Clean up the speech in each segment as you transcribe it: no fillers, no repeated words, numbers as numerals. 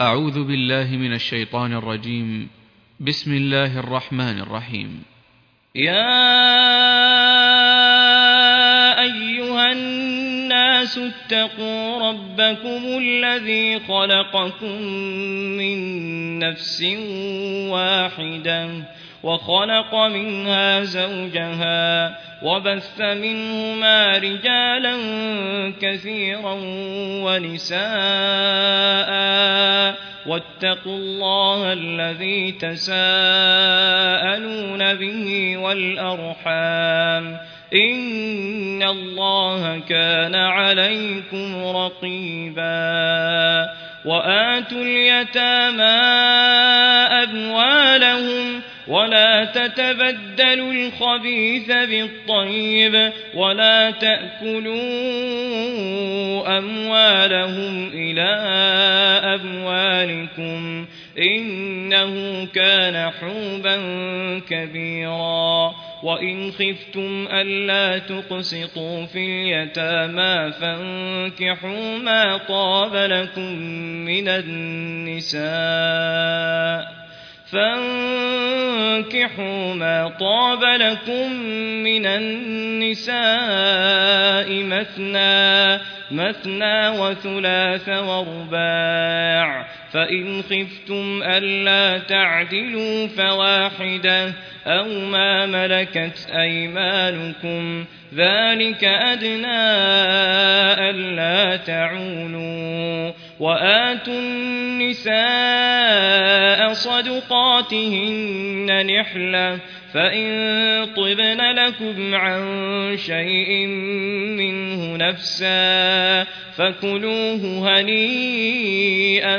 أعوذ بالله من الشيطان الرجيم. بسم الله الرحمن الرحيم. يا أيها الناس اتقوا ربكم الذي خلقكم من نفس واحدة وخلق منها زوجها وبث منهما رجالا كثيرا ونساء واتقوا الله الذي تساءلون به والأرحام إن الله كان عليكم رقيبا. وآتوا اليتامى أموالهم ولا تتبدلوا الخبيث بالطيب ولا تأكلوا أموالهم إلى أموالكم إنه كان حوبا كبيرا. وإن خفتم ألا تقسطوا في اليتامى فانكحوا ما طاب لكم من النساء مثنى وثلاث ورباع فإن خفتم ألا تعدلوا فواحدة أو ما ملكت أيمانكم ذلك أدنى ألا تعولوا. وآتوا النساء صدقاتهن نحلة فإن طبن لكم عن شيء منه نفسا فكلوه هنيئا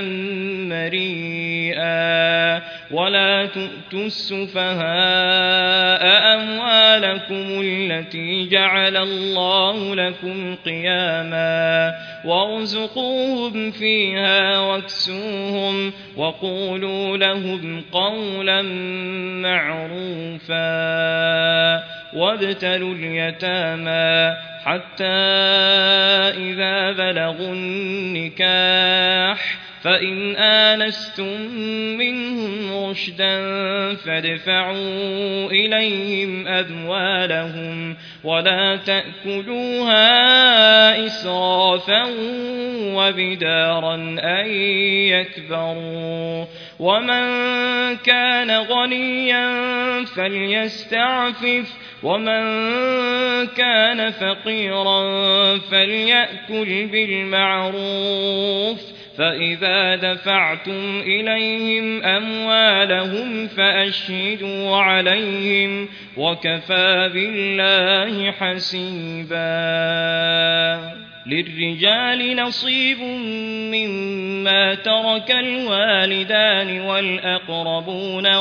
مريئا. ولا تؤتوا السفهاء أموالكم التي جعل الله لكم قياما وارزقوهم فيها واكسوهم وقولوا لهم قولا معروفا. وابتلوا اليتامى حتى إذا بلغوا النكاح فإن آنستم منهم رشدا فادفعوا إليهم أموالهم ولا تأكلوها إسرافا وبدارا أن يكبروا. ومن كان غنيا فليستعفف ومن كان فقيرا فليأكل بالمعروف. فإذا دفعتم إليهم أموالهم فأشهدوا عليهم وكفى بالله حسيبا. للرجال نصيب مما ترك الوالدان والأقربون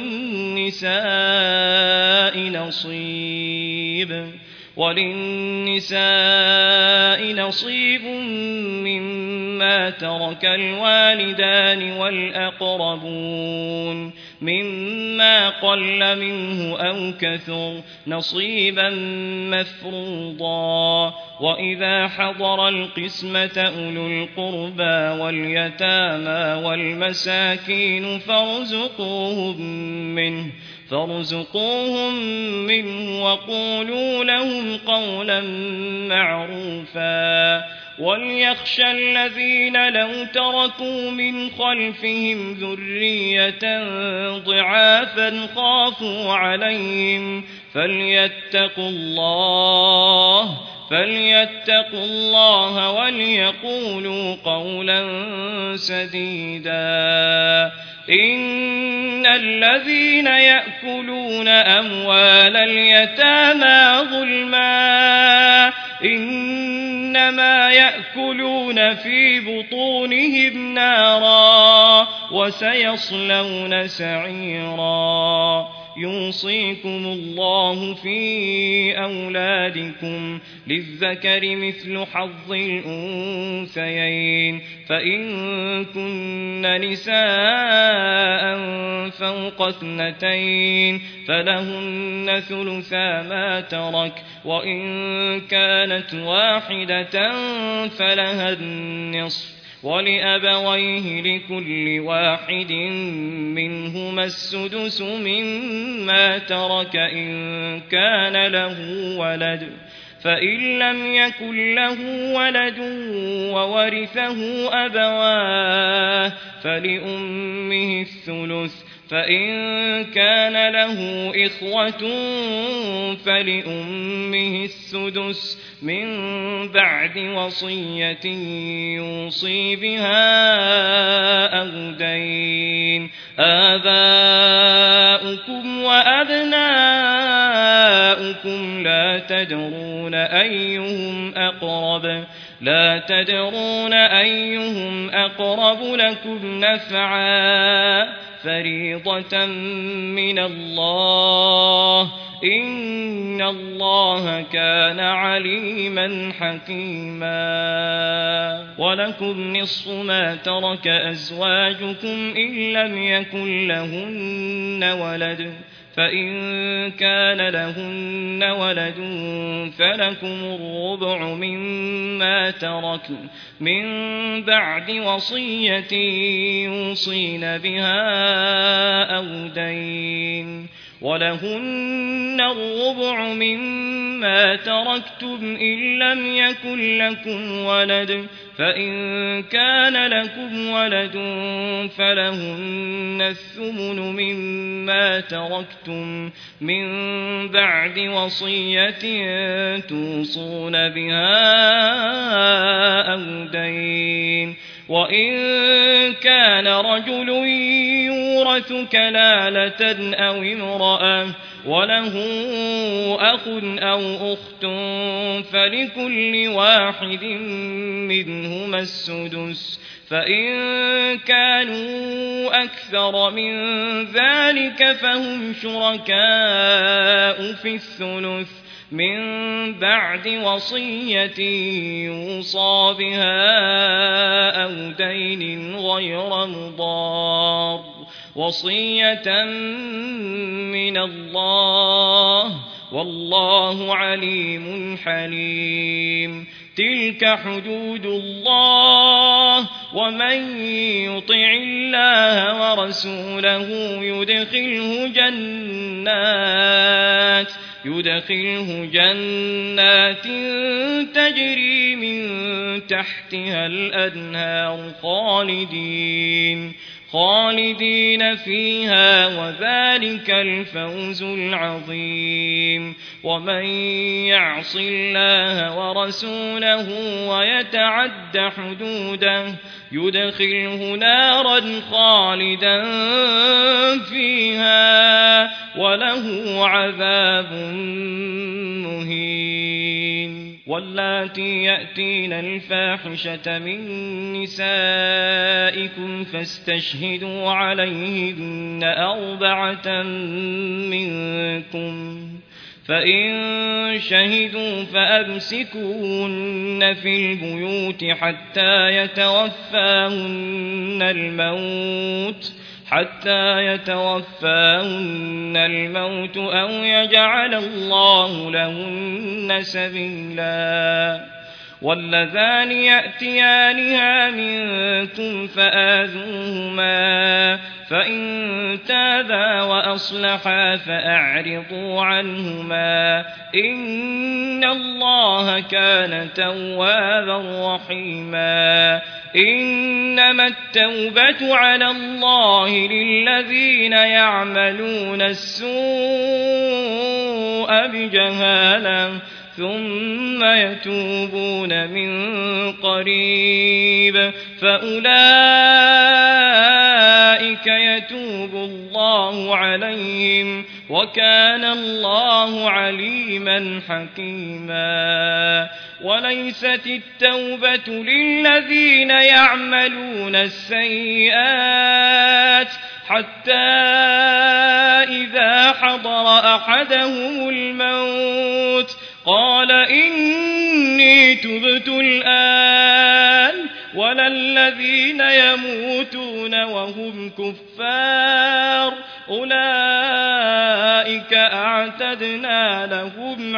وللنساء نصيب مما ترك الوالدان والأقربون مما قل منه أو كثر نصيبا مفروضا. وإذا حضر القسمة أولو القربى واليتامى والمساكين فارزقوهم منه وقولوا لهم قولا معروفا. وليخشى الذين لو تركوا من خلفهم ذرية ضعافا خافوا عليهم فليتقوا الله وليقولوا قولا سديدا. إن الذين يأكلون أموال اليتامى ظلما إنما يأكلون في بطونهم نارا وسيصلون سعيرا. يوصيكم الله في أولادكم للذكر مثل حظ الأنثيين فإن كن نساء فوق 2 فلهن ثلثا ما ترك وإن كانت واحدة فلها النصف ولأبويه لكل واحد منهما السدس مما ترك إن كان له ولد فإن لم يكن له ولد وورثه أبواه فلأمه الثلث فإن كان له إخوة فلأمه السدس من بعد وصية يوصي بها أو دين آباؤكم وأبناؤكم لا تدرون أيهم أقرب لكم نفعا فريضة من الله إن الله كان عليما حكيما ولكم نصف ما ترك أزواجكم إن لم يكن لهن ولد فإن كان لهن ولد فلكم الربع مما تركن من بعد وصية يوصين بها أو دين ولهن الربع مما تركتم إن لم يكن لكم ولد فإن كان لكم ولد فلهن الثمن مما تركتم من بعد وصية توصون بها أو دين وإن كان رجل يورث كلالة أو امرأة وله أخ أو أخت فلكل واحد منهما السدس فإن كانوا أكثر من ذلك فهم شركاء في الثلث من بعد وصية يوصى بها أو دين غير مضار وصية من الله والله عليم حليم تلك حدود الله ومن يطع الله ورسوله يدخله جنات تجري من تحتها الأنهار خالدين فيها وذلك الفوز العظيم ومن يعص الله ورسوله ويتعد حدوده يدخله نارا خالدا فيها وله عذاب مهين واللاتي يأتين الفاحشة من نسائكم فاستشهدوا عليهن 4 منكم فإن شهدوا فأمسكوهن في البيوت حتى يتوفاهن الموت أو يجعل الله لهن سبيلا واللذان يأتيانها منكم فآذوهما فإن تابا وأصلحا فأعرضوا عنهما إن الله كان توابا رحيما إنما التوبة على الله للذين يعملون السوء بجهالة ثم يتوبون من قريب فأولئك يتوب الله عليهم وكان الله عليما حكيما وليست التوبة للذين يعملون السيئات حتى إذا حضر أحدهم الموت قال إني تبت الآن ولا الذين يموتون وهم كفار أولئك أعتدنا لهم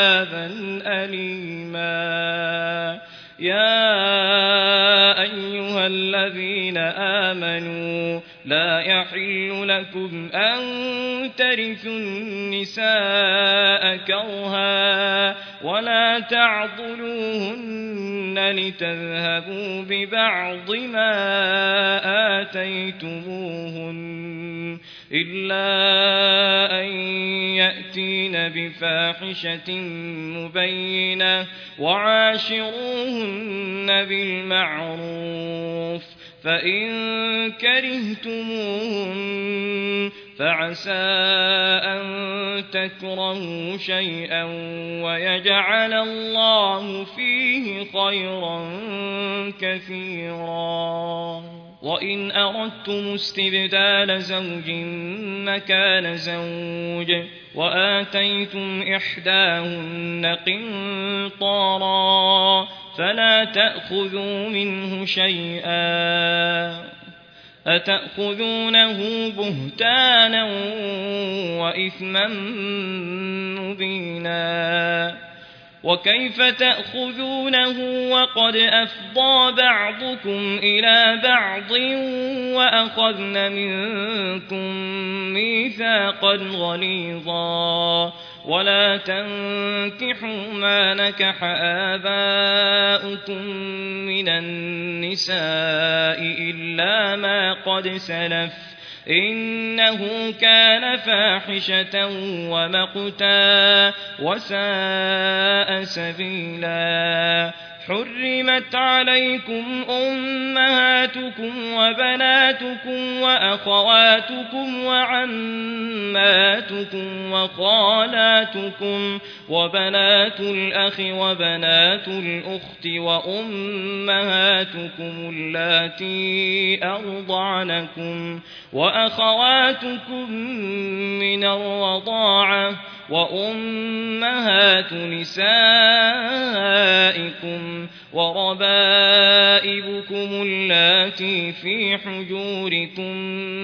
عذابا أليما يا أيها آمنوا لا يحل لكم أن ترثوا النساء كرها ولا تعضلوهن لتذهبوا ببعض ما آتيتموهن إلا أن يأتين بفاحشة مبينة وعاشروهن بالمعروف فإن كرهتموهن فعسى أن تكرهوا شيئا ويجعل الله فيه خيرا كثيرا وإن أردتم استبدال زوج مكان زوج وآتيتم إحداهن قنطارا فلا تأخذوا منه شيئا أتأخذونه بهتانا وإثما مبينا وكيف تأخذونه وقد أفضى بعضكم إلى بعض وأخذن منكم ميثاقا غليظا ولا تنكحوا ما نكح آباؤكم من النساء إلا ما قد سلف إنه كان فاحشة ومقتا وساء سبيلا حرمت عليكم أمهاتكم وبناتكم وأخواتكم وعماتكم وخالاتكم وبنات الأخ وبنات الأخت وأمهاتكم اللاتي أرضعنكم وأخواتكم من الرضاعة وأمهات نسائكم وربائبكم اللاتي في حجوركم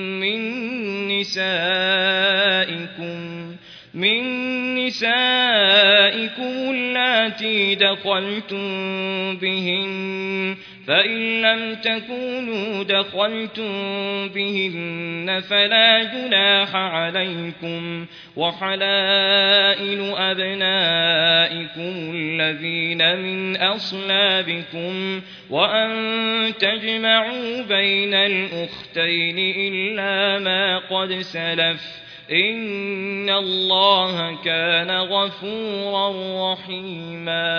من نسائكم اللاتي دخلتم بهن فإن لم تكونوا دخلتم بهن فلا جناح عليكم وحلائل أبنائكم الذين من أصلابكم وأن تجمعوا بين الأختين إلا ما قد سلف إن الله كان غفورا رحيما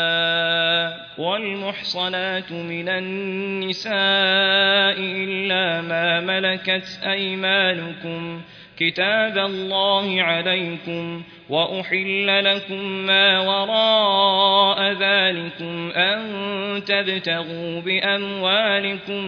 والمحصنات من النساء إلا ما ملكت أيمانكم كتاب الله عليكم وأحل لكم ما وراء ذلكم أن تبتغوا بأموالكم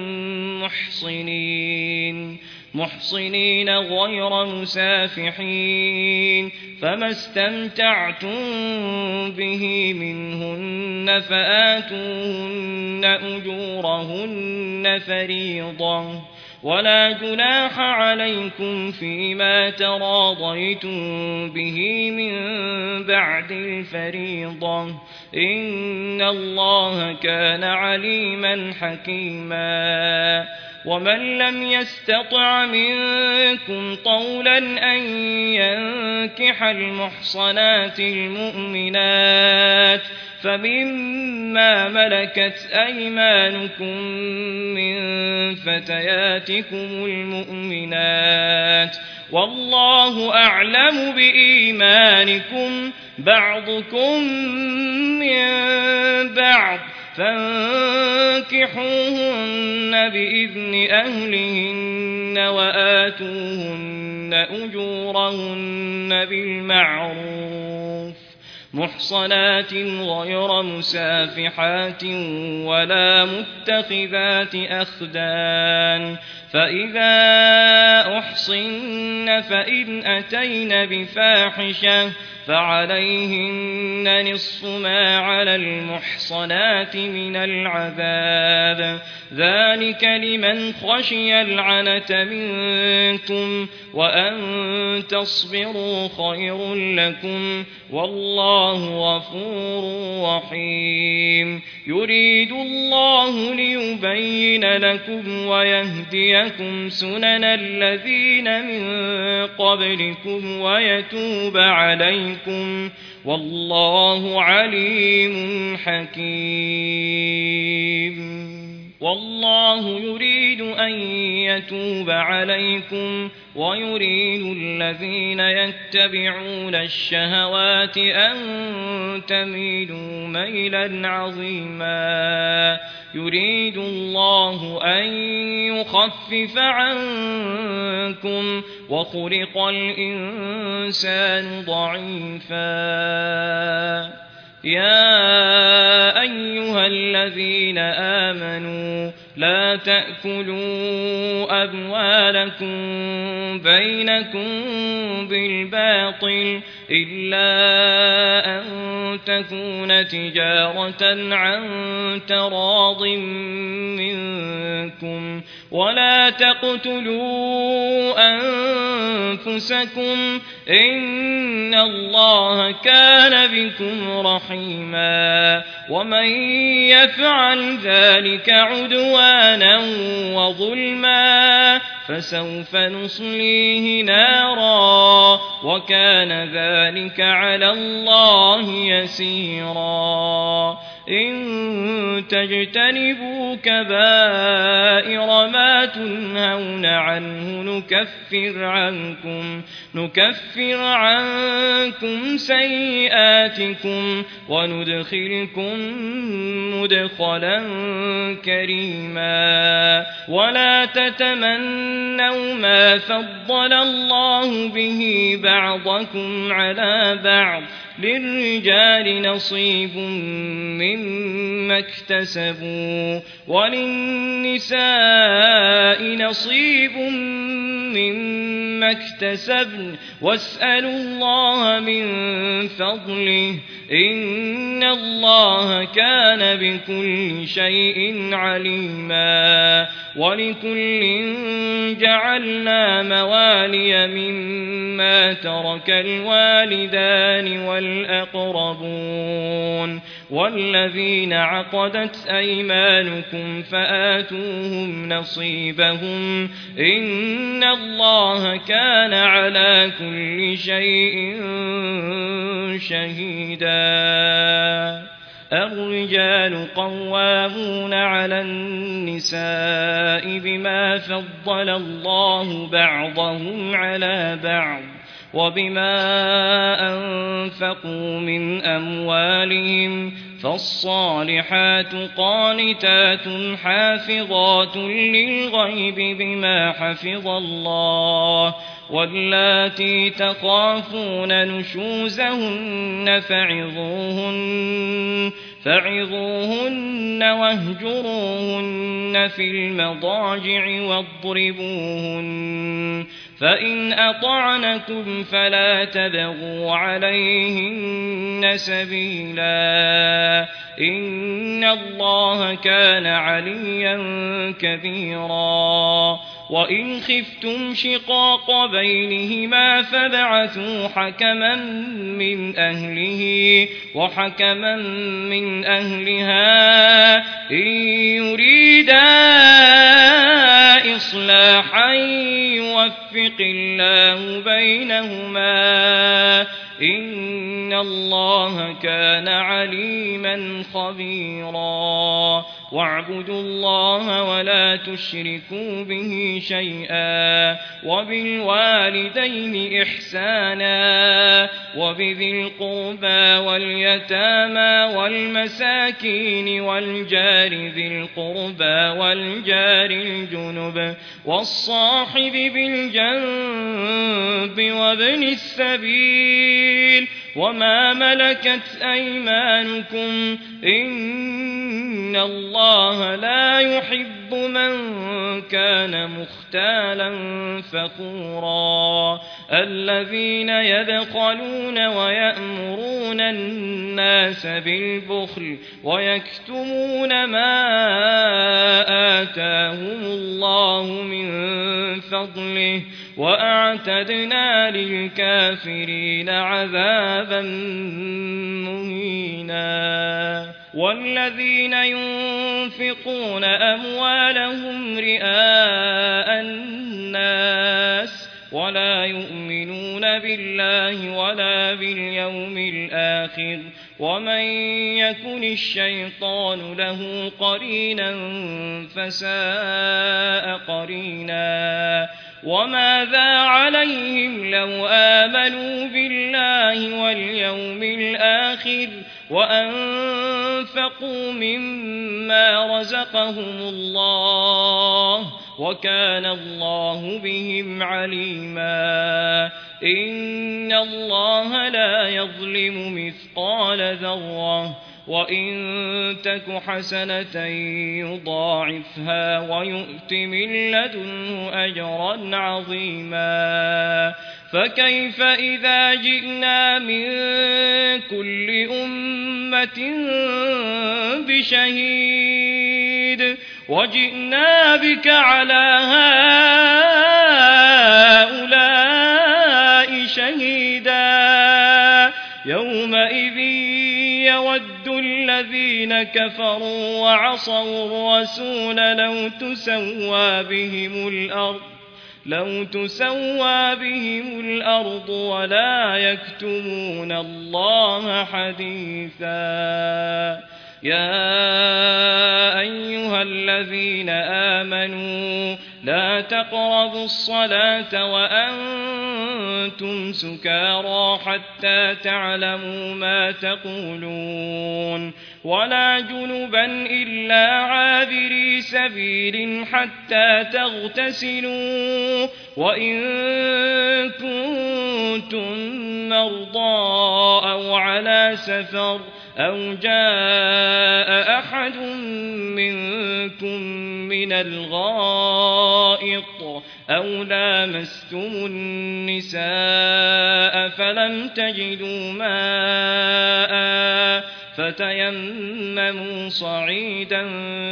محصنين غير مسافحين فما استمتعتم به منهن فآتوهن أجورهن فريضة ولا جناح عليكم فيما تراضيتم به من بعد الفريضة إن الله كان عليما حكيما ومن لم يستطع منكم طولا أن ينكح المحصنات المؤمنات فمما ملكت أيمانكم من فتياتكم المؤمنات والله أعلم بإيمانكم بعضكم من بعض فانكحوهن بإذن أهلهن وآتوهن أجورهن بالمعروف محصنات غير مسافحات ولا متخذات أخدان فإذا أحصن فإن أتين بفاحشة فعليهن نصف ما على المحصنات من العذاب ذلك لمن خشي العنة منكم وأن تصبروا خير لكم والله غفور رحيم يريد الله ليبين لكم ويهديكم سنن الذين من قبلكم ويتوب عليكم والله عليم حكيم والله يريد أن يتوب عليكم ويريد الذين يتبعون الشهوات أن تميلوا ميلا عظيما يريد الله أن يخفف عنكم وخلق الإنسان ضعيفا يا أيها الذين آمنوا لا تأكلوا أموالكم بينكم بالباطل إلا أن تكون تجارة عن تراض منكم ولا تقتلوا أنفسكم إن الله كان بكم رحيما ومن يفعل ذلك عدوانا وظلما فسوف نصليه نارا وكان ذلك على الله يسيرا إن تجتنبوا كبائر ما تنهون عنه نكفر عنكم سيئاتكم وندخلكم مدخلا كريما ولا تتمنوا ما فضل الله به بعضكم على بعض للرجال نصيب مما اكتسبوا وللنساء نصيب مما اكتسبن واسألوا الله من فضله إن الله كان بكل شيء عليما ولكل جعلنا موالي مما ترك الوالدان والأقربون والذين عقدت أيمانكم فآتوهم نصيبهم إن الله كان على كل شيء شهيدا الرجال قوامون على النساء بما فضل الله بعضهم على بعض وبما أنفقوا من أموالهم فالصالحات قانتات حافظات للغيب بما حفظ الله واللاتي تخافون نشوزهن فعظوهن واهجروهن في المضاجع واضربوهن فإن أطعنكم فلا تبغوا عليهن سبيلا إن الله كان عليا كبيرا وإن خفتم شقاق بينهما فابعثوا حكما من أهله وحكما من أهلها إن يريدا إصلاحا يوفق الله بينهما إن الله كان عليما خبيرا واعبدوا الله ولا تشركوا به شيئا وبالوالدين إحسانا وبذي القربى واليتامى والمساكين والجار ذي القربى والجار الجنب والصاحب بالجنب وابن السبيل وما ملكت أيمانكم إن الله لا يحب من كان مختالا فخورا الذين يبخلون ويأمرون الناس بالبخل ويكتمون ما آتاهم الله من فضله وأعتدنا للكافرين عذابا مهينا والذين ينفقون أموالهم رئاء الناس ولا يؤمنون بالله ولا باليوم الآخر ومن يكن الشيطان له قرينا فساء قرينا وماذا عليهم لو آمنوا بالله واليوم الآخر وأنفقوا مما رزقهم الله وكان الله بهم عليما إن الله لا يظلم مثقال ذرة وإن تك حسنة يضاعفها ويؤت من لدنه أجرا عظيما فكيف إذا جئنا من كل أمة بشهيد وجئنا بك على هؤلاء شهيدا يومئذ يود الذين كفروا وعصوا الرسول لو تسوى بهم الأرض ولا يكتمون الله حديثا يا أيها الذين آمنوا لا تقربوا الصلاة وأنتم سكارى حتى تعلموا ما تقولون ولا جنبا إلا عابري سبيل حتى تغتسلوا وإن كنتم مرضى أو على سفر أو جاء أحد منكم من الغائط أو لامستم النساء فلم تجدوا ماء فتيمموا صعيدا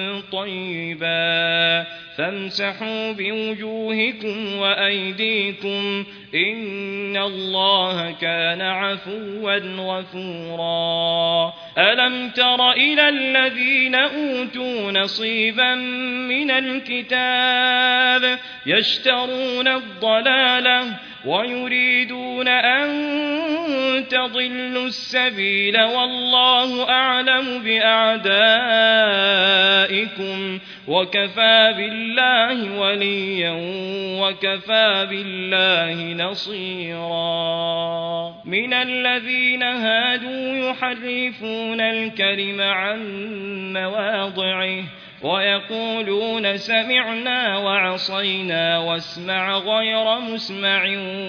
طيبا فامسحوا بوجوهكم وأيديكم إن الله كان عفوا غفورا ألم تر إلى الذين أوتوا نصيبا من الكتاب يشترون الضلالة ويريدون أن تضلوا السبيل والله أعلم بأعدائكم وكفى بالله وليا وكفى بالله نصيرا من الذين هادوا يحرفون الكلم عن مواضعه ويقولون سمعنا وعصينا واسمع غير مسمع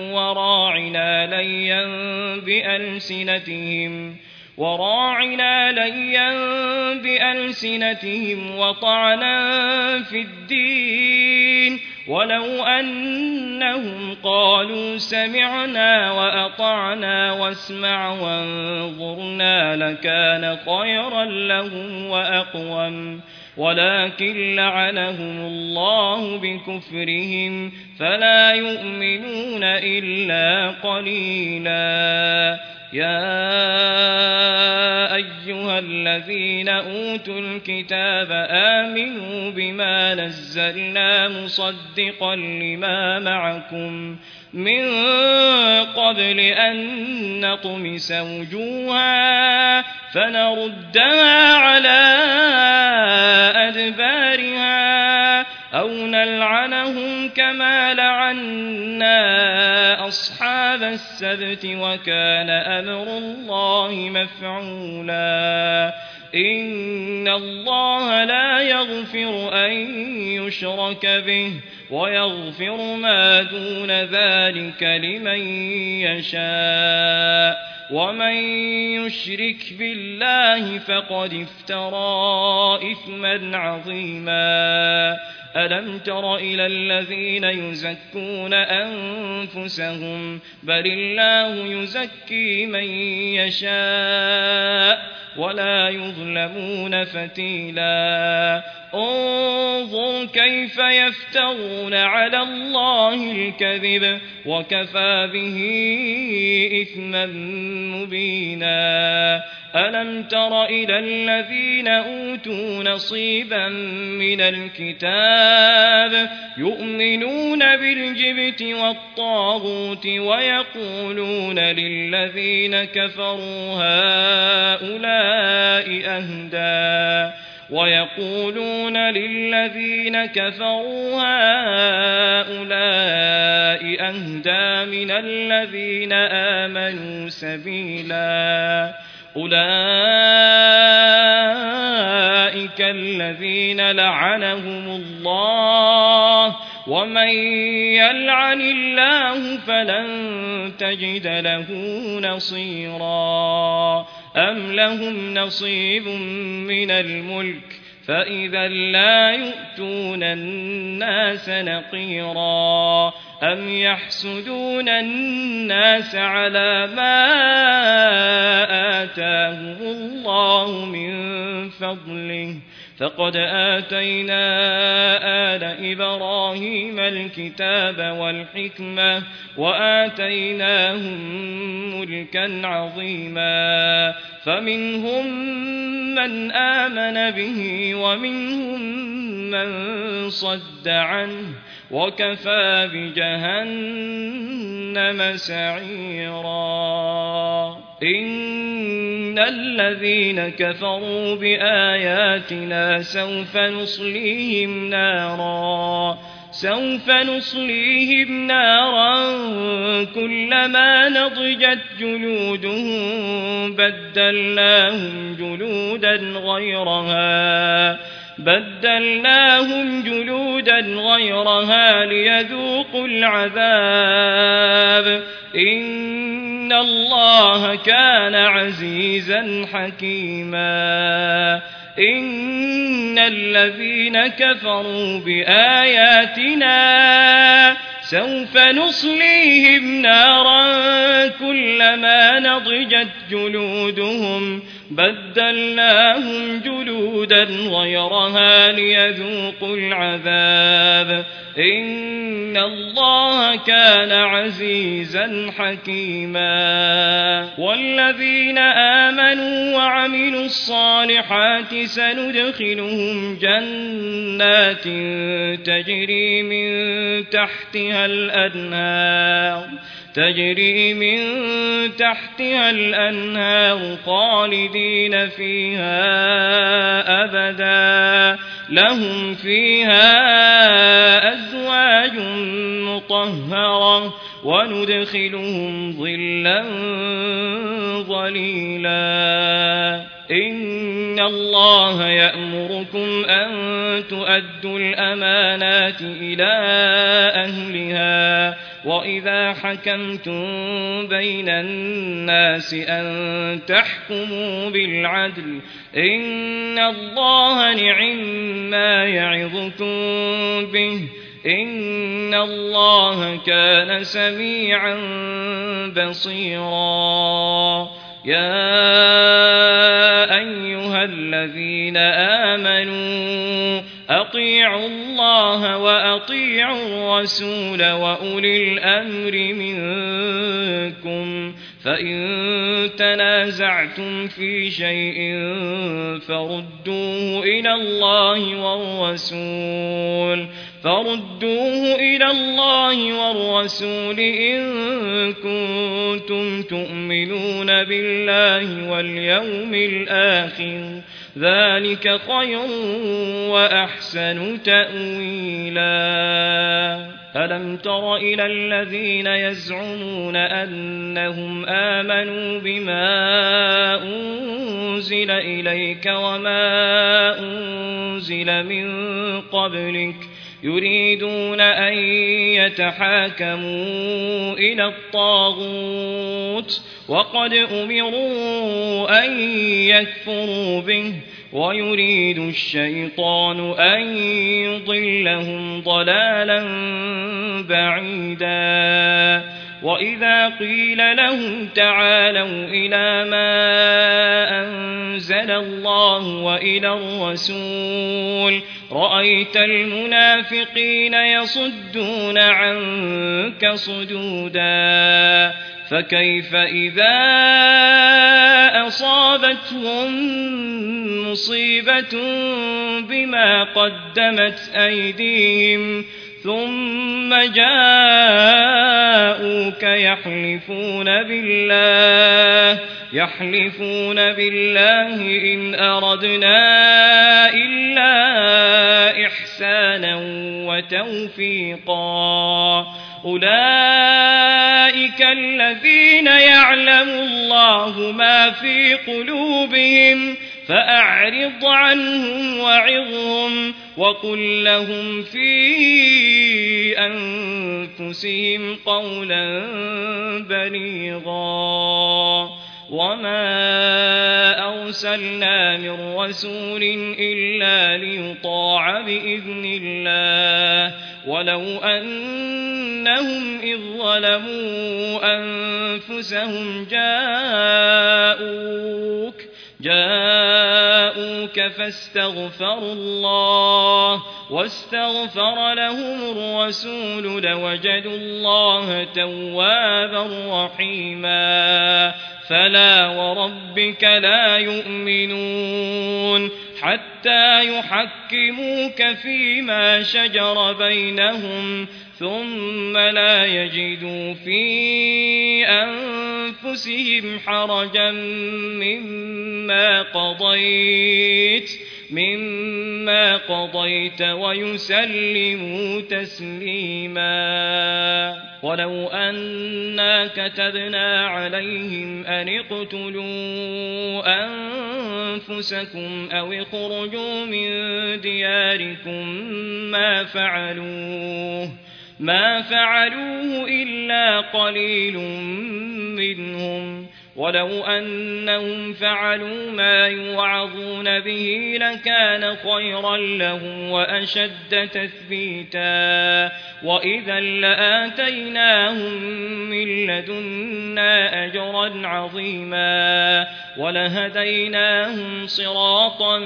وراعنا ليا بألسنتهم وطعنا في الدين ولو أنهم قالوا سمعنا وأطعنا واسمع وانظرنا لكان خيرا لهم وأقوم ولكن لعنهم الله بكفرهم فلا يؤمنون إلا قليلا يا أيها الذين أوتوا الكتاب آمنوا بما نزلنا مصدقا لما معكم من قبل أن نطمس وجوها فنردها على أدبارها أو نلعنهم كما لعنا أصحاب السبت وكان أمر الله مفعولا إن الله لا يغفر أن يشرك به ويغفر ما دون ذلك لمن يشاء ومن يشرك بالله فقد افترى إثما عظيما ألم تر إلى الذين يزكون أنفسهم بل الله يزكي من يشاء ولا يظلمون فتيلا انظر كيف يفترون على الله الكذب وكفى به إثما مبينا ألم تر إلى الذين أوتوا نصيبا من الكتاب يؤمنون بالجبت والطاغوت ويقولون للذين كفروا هؤلاء أهدى من الذين آمنوا سبيلا أولئك الذين لعنهم الله ومن يلعن الله فلن تجد له نصيرا أم لهم نصيب من الملك فإذا لا يؤتون الناس نقيرا أم يحسدون الناس على ما آتاهم الله من فضله فقد آتينا آل إبراهيم الكتاب والحكمة وآتيناهم ملكا عظيما فمنهم من آمن به ومنهم من صد عنه وكفى بجهنم سعيرا إن الذين كفروا بآياتنا سوف نصليهم نارا كلما نضجت جلودهم بدلناهم جلودا غيرها ليذوقوا العذاب إن الله كان عزيزا حكيما إن الذين كفروا بآياتنا سوف نصليهم نارا كلما نضجت جلودهم بدلناهم جلودا غيرها ليذوقوا العذاب إن الله كان عزيزا حكيما والذين آمنوا وعملوا الصالحات سندخلهم جنات تجري من تحتها الأنهار خالدين فيها أبدا لهم فيها أزواج مطهرة وندخلهم ظلا ظليلا إن الله يأمركم أن تؤدوا الأمانات إلى أهلها وإذا حكمتم بين الناس أن تحكموا بالعدل إن الله نعما يعظكم به إن الله كان سميعا بصيرا يا أيها الذين آمنوا أطيعوا الله وأطيعوا الرسول وأولي الأمر منكم فإن تنازعتم في شيء فردوه إلى الله والرسول إن كنتم تؤمنون بالله واليوم الآخر ذلك خير وأحسن تأويلا ألم تر إلى الذين يزعمون أنهم آمنوا بما أنزل إليك وما أنزل من قبلك يريدون أن يتحاكموا إلى الطاغوت وقد أمروا أن يكفروا به ويريد الشيطان أن يضلهم ضلالا بعيدا وإذا قيل لهم تعالوا إلى ما أنزل الله وإلى الرسول رأيت المنافقين يصدون عنك صدودا فكيف إذا أصابتهم مصيبة بما قدمت أيديهم ثم جاءوك يحلفون بالله إن أردنا إلا إحسانا وتوفيقا أولئك الذين يعلم الله ما في قلوبهم فأعرض عنهم وعظهم وقل لهم في أنفسهم قولا بليغا وما أرسلنا من رسول إلا ليطاع بإذن الله ولو أنهم إذ ظلموا أنفسهم جاءوك فاستغفروا الله واستغفر لهم الرسول لوجدوا الله توابا رحيما فلا وربك لا يؤمنون حتى يحكموك فيما شجر بينهم ثم لا يجدوا في أنفسهم حرجا مما قضيت ويسلموا تسليما ولو أنا كتبنا عليهم أن اقتلوا أنفسكم أو اخرجوا من دياركم ما فعلوه إلا قليل منهم ولو أنهم فعلوا ما يوعظون به لكان خيرا لهم وأشد تثبيتا وإذا لآتيناهم من لدنا أجرا عظيما ولهديناهم صراطا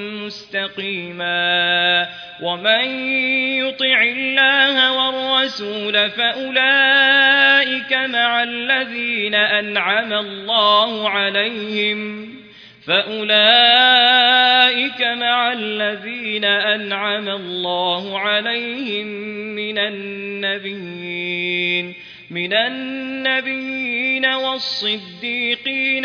مستقيما ومن يطع الله والرسول فأولئك مع الذين أنعم الله عليهم من النبيين والصديقين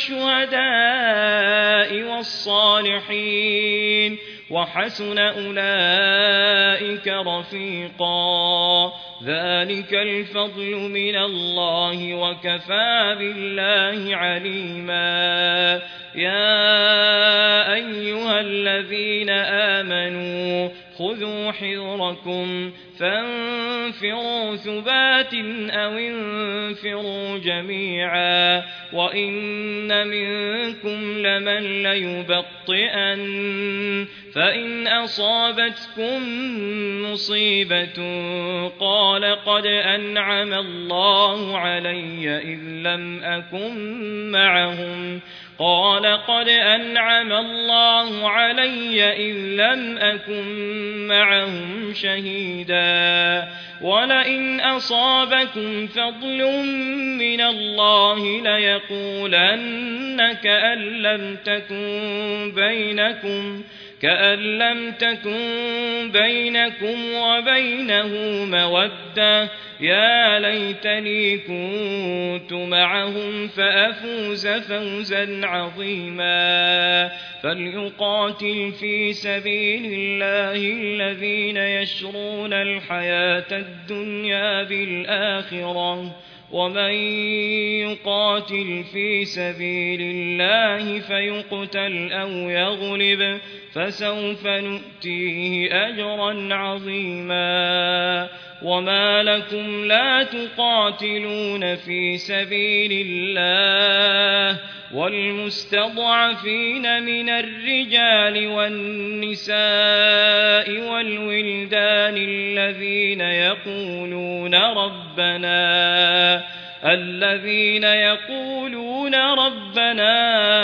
والشهداء والصالحين وحسن أولئك رفيقا ذلك الفضل من الله وكفى بالله عليما يا أيها الذين آمنوا خذوا حذركم فانفروا ثبات أو انفروا جميعا وإن منكم لمن ليبطئن فإن أصابتكم مصيبة قال قد أنعم الله علي إذ لم أكن معهم شهيدا ولئن أصابكم فضل من الله ليقولن كأن لم تكن بينكم وبينه مودة يا ليتني كنت معهم فأفوز فوزا عظيما فليقاتل في سبيل الله الذين يشرون الحياة الدنيا بالآخرة ومن يقاتل في سبيل الله فيقتل أو يغلب فسوف نؤتيه أجرا عظيما وما لكم لا تقاتلون في سبيل الله والمستضعفين من الرجال والنساء والولدان الذين يقولون ربنا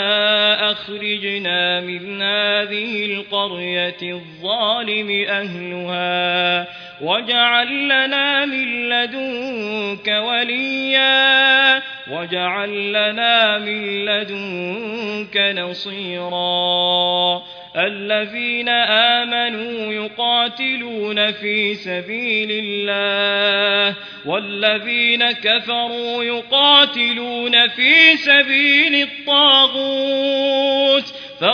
أخرجنا من هذه القرية الظالم أهلها واجعل لنا من لدنك وليا واجعل لنا من لدنك نصيرا الذين آمنوا يقاتلون في سبيل الله والذين كفروا يقاتلون في سبيل الطاغوت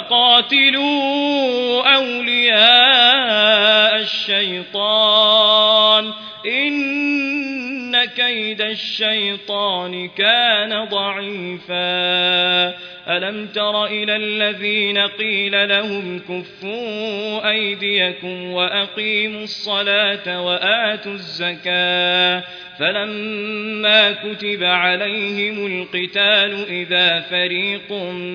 فقاتلوا أولياء الشيطان إن كيد الشيطان كان ضعيفا ألم تر إلى الذين قيل لهم كفوا أيديكم وأقيموا الصلاة وآتوا الزكاة فلما كتب عليهم القتال إذا فريق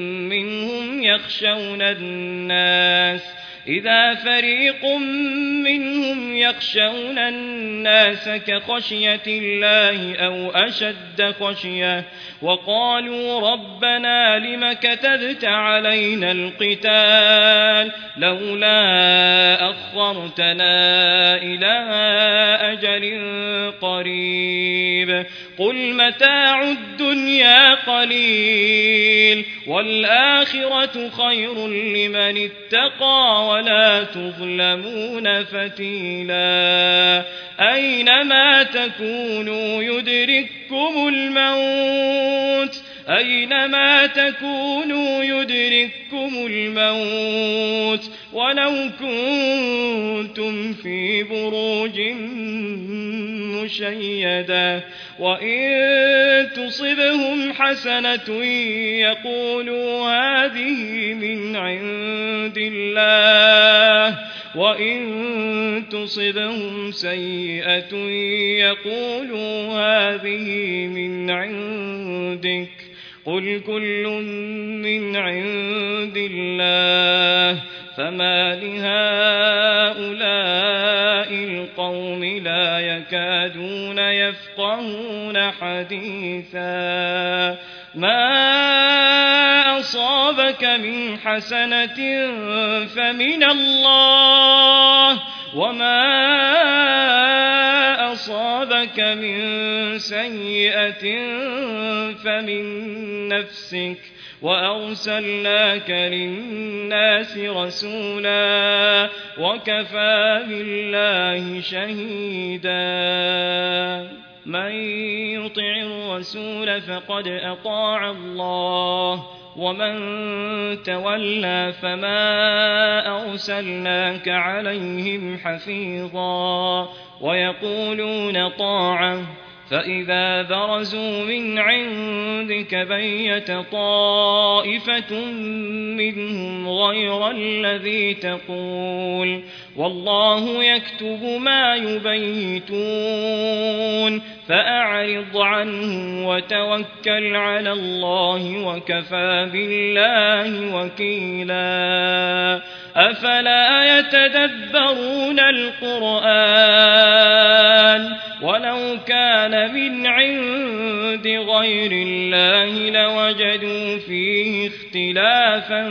منهم يخشون الناس كخشية الله أو أشد خشية وقالوا ربنا لم كتبت علينا القتال لولا أخرتنا إلى أجل قريب قل متاع الدنيا قليل والآخرة خير لمن اتقى ولا تظلمون فتيلا أينما تكونوا يدرككم الموت ولو كنتم في بروج مشيدة وإن تصبهم حسنة يقولوا هذه من عند الله وإن تصبهم سيئة يقولوا هذه من عندك قل كل من عند الله فما لهؤلاء القوم لا يكادون يفقهون حديثا ما أصابك من حسنة فمن الله وما أصابك من سيئة فمن نفسك وأرسلناك للناس رسولا وكفى بالله شهيدا من يطع الرسول فقد أطاع الله ومن تولى فما أرسلناك عليهم حفيظا ويقولون طاعة فإذا برزوا من عندك بيت طائفة منهم غير الذي تقول والله يكتب ما يبيتون فأعرض عنهم وتوكل على الله وكفى بالله وكيلا أفلا يتدبرون القرآن ولو كان من عند غير الله لوجدوا فيه اختلافا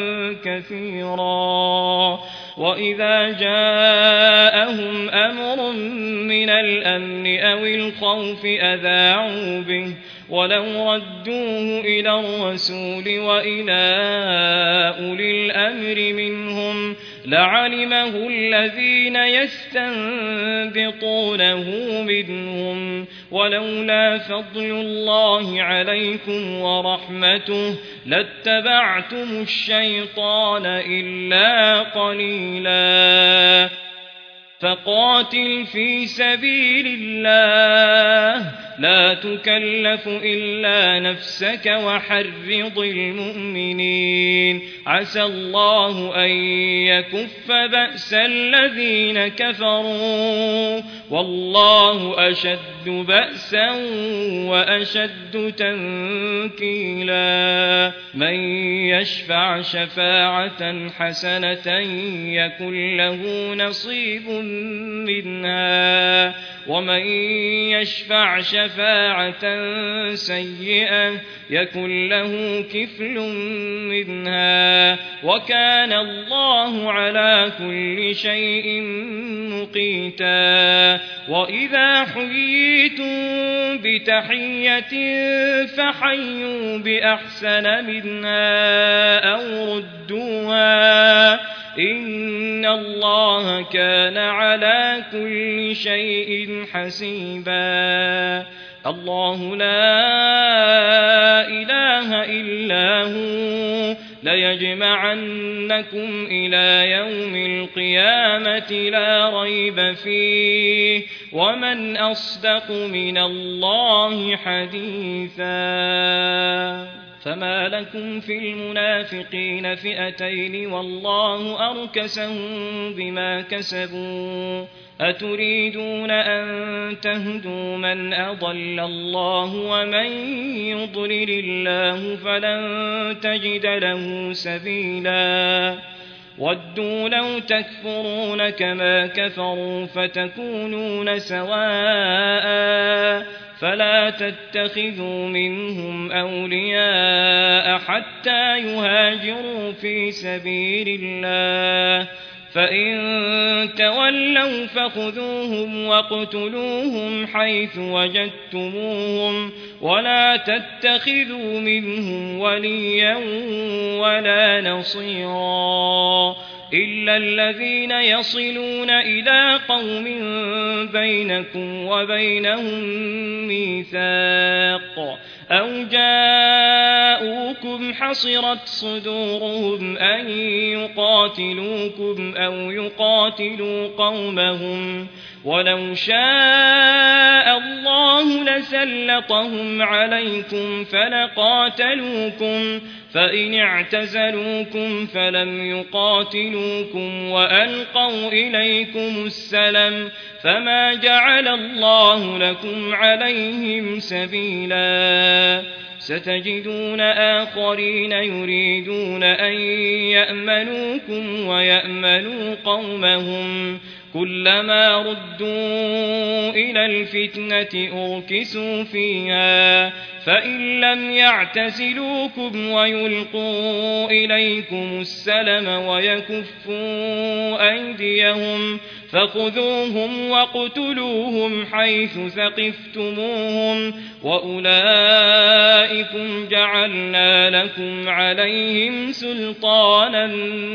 كثيرا وإذا جاءهم أمر من الأمن أو الخوف أذاعوا به ولو ردوه إلى الرسول وإلى أولي الأمر منهم لعلمه الذين يستنبطونه منهم ولولا فضل الله عليكم ورحمته لاتبعتم الشيطان إلا قليلا فقاتل في سبيل الله لا تكلف إلا نفسك وحرض المؤمنين عسى الله أن يكف بأس الذين كفروا والله أشد بأسا وأشد تنكيلا من يشفع شفاعة حسنة يكن له نصيب منها ومن يشفع شفاعة سيئة يكن له كفل منها وكان الله على كل شيء مقيتا وإذا حييتم بتحية فحيوا بأحسن منها أو ردوها إن الله كان على كل شيء حسيبا الله لا إله إلا هو ليجمعنكم إلى يوم القيامة لا ريب فيه ومن أصدق من الله حديثا فما لكم في المنافقين فئتين والله أركسهم بما كسبوا أتريدون أن تهدوا من أضل الله ومن يضلل الله فلن تجد له سبيلا ودوا لو تكفرون كما كفروا فتكونون سواء فلا تتخذوا منهم أولياء حتى يهاجروا في سبيل الله فإن تولوا فخذوهم واقتلوهم حيث وجدتموهم ولا تتخذوا منهم وليا ولا نصيرا إلا الذين يصلون إلى قوم بينكم وبينهم ميثاق أو جاءوكم حصرت صدورهم أن يقاتلوكم أو يقاتلوا قومهم ولو شاء الله لسلطهم عليكم فلقاتلوكم فإن اعتزلوكم فلم يقاتلوكم وألقوا إليكم السلم فما جعل الله لكم عليهم سبيلا ستجدون آخرين يريدون أن يأمنوكم ويأمنوا قومهم كلما ردوا إلى الفتنة أركسوا فيها فإن لم يعتزلوكم ويلقوا إليكم السلم ويكفوا أيديهم فخذوهم واقتلوهم حيث ثقفتموهم وأولئكم جعلنا لكم عليهم سلطانا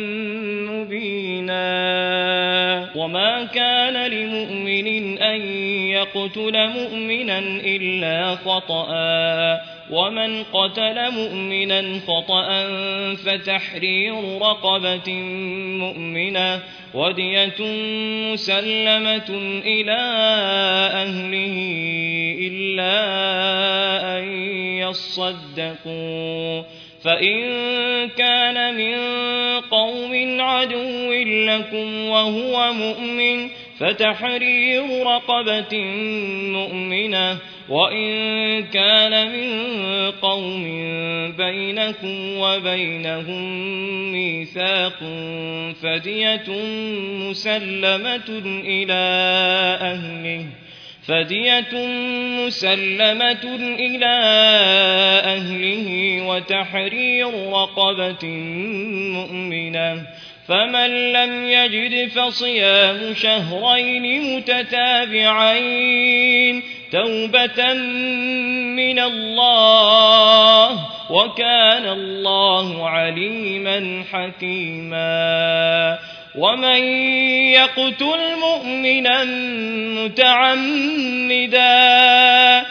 مبينا وما كان لمؤمن أن يقتل مؤمنا إلا خطأ ومن قتل مؤمنا خطأ فتحرير رقبة مؤمنة ودية مسلمة إلى أهله إلا أن يصدقوا فإن كان من قوم عدو لكم وهو مؤمن فتحرير رقبة مؤمنة وإن كان من قوم بينكم وبينهم ميثاق فدية مسلمة إلى أهله وتحرير رقبة مؤمنة فمن لم يجد فصيام شهرين متتابعين توبة من الله وكان الله عليما حكيما ومن يقتل مؤمنا متعمدا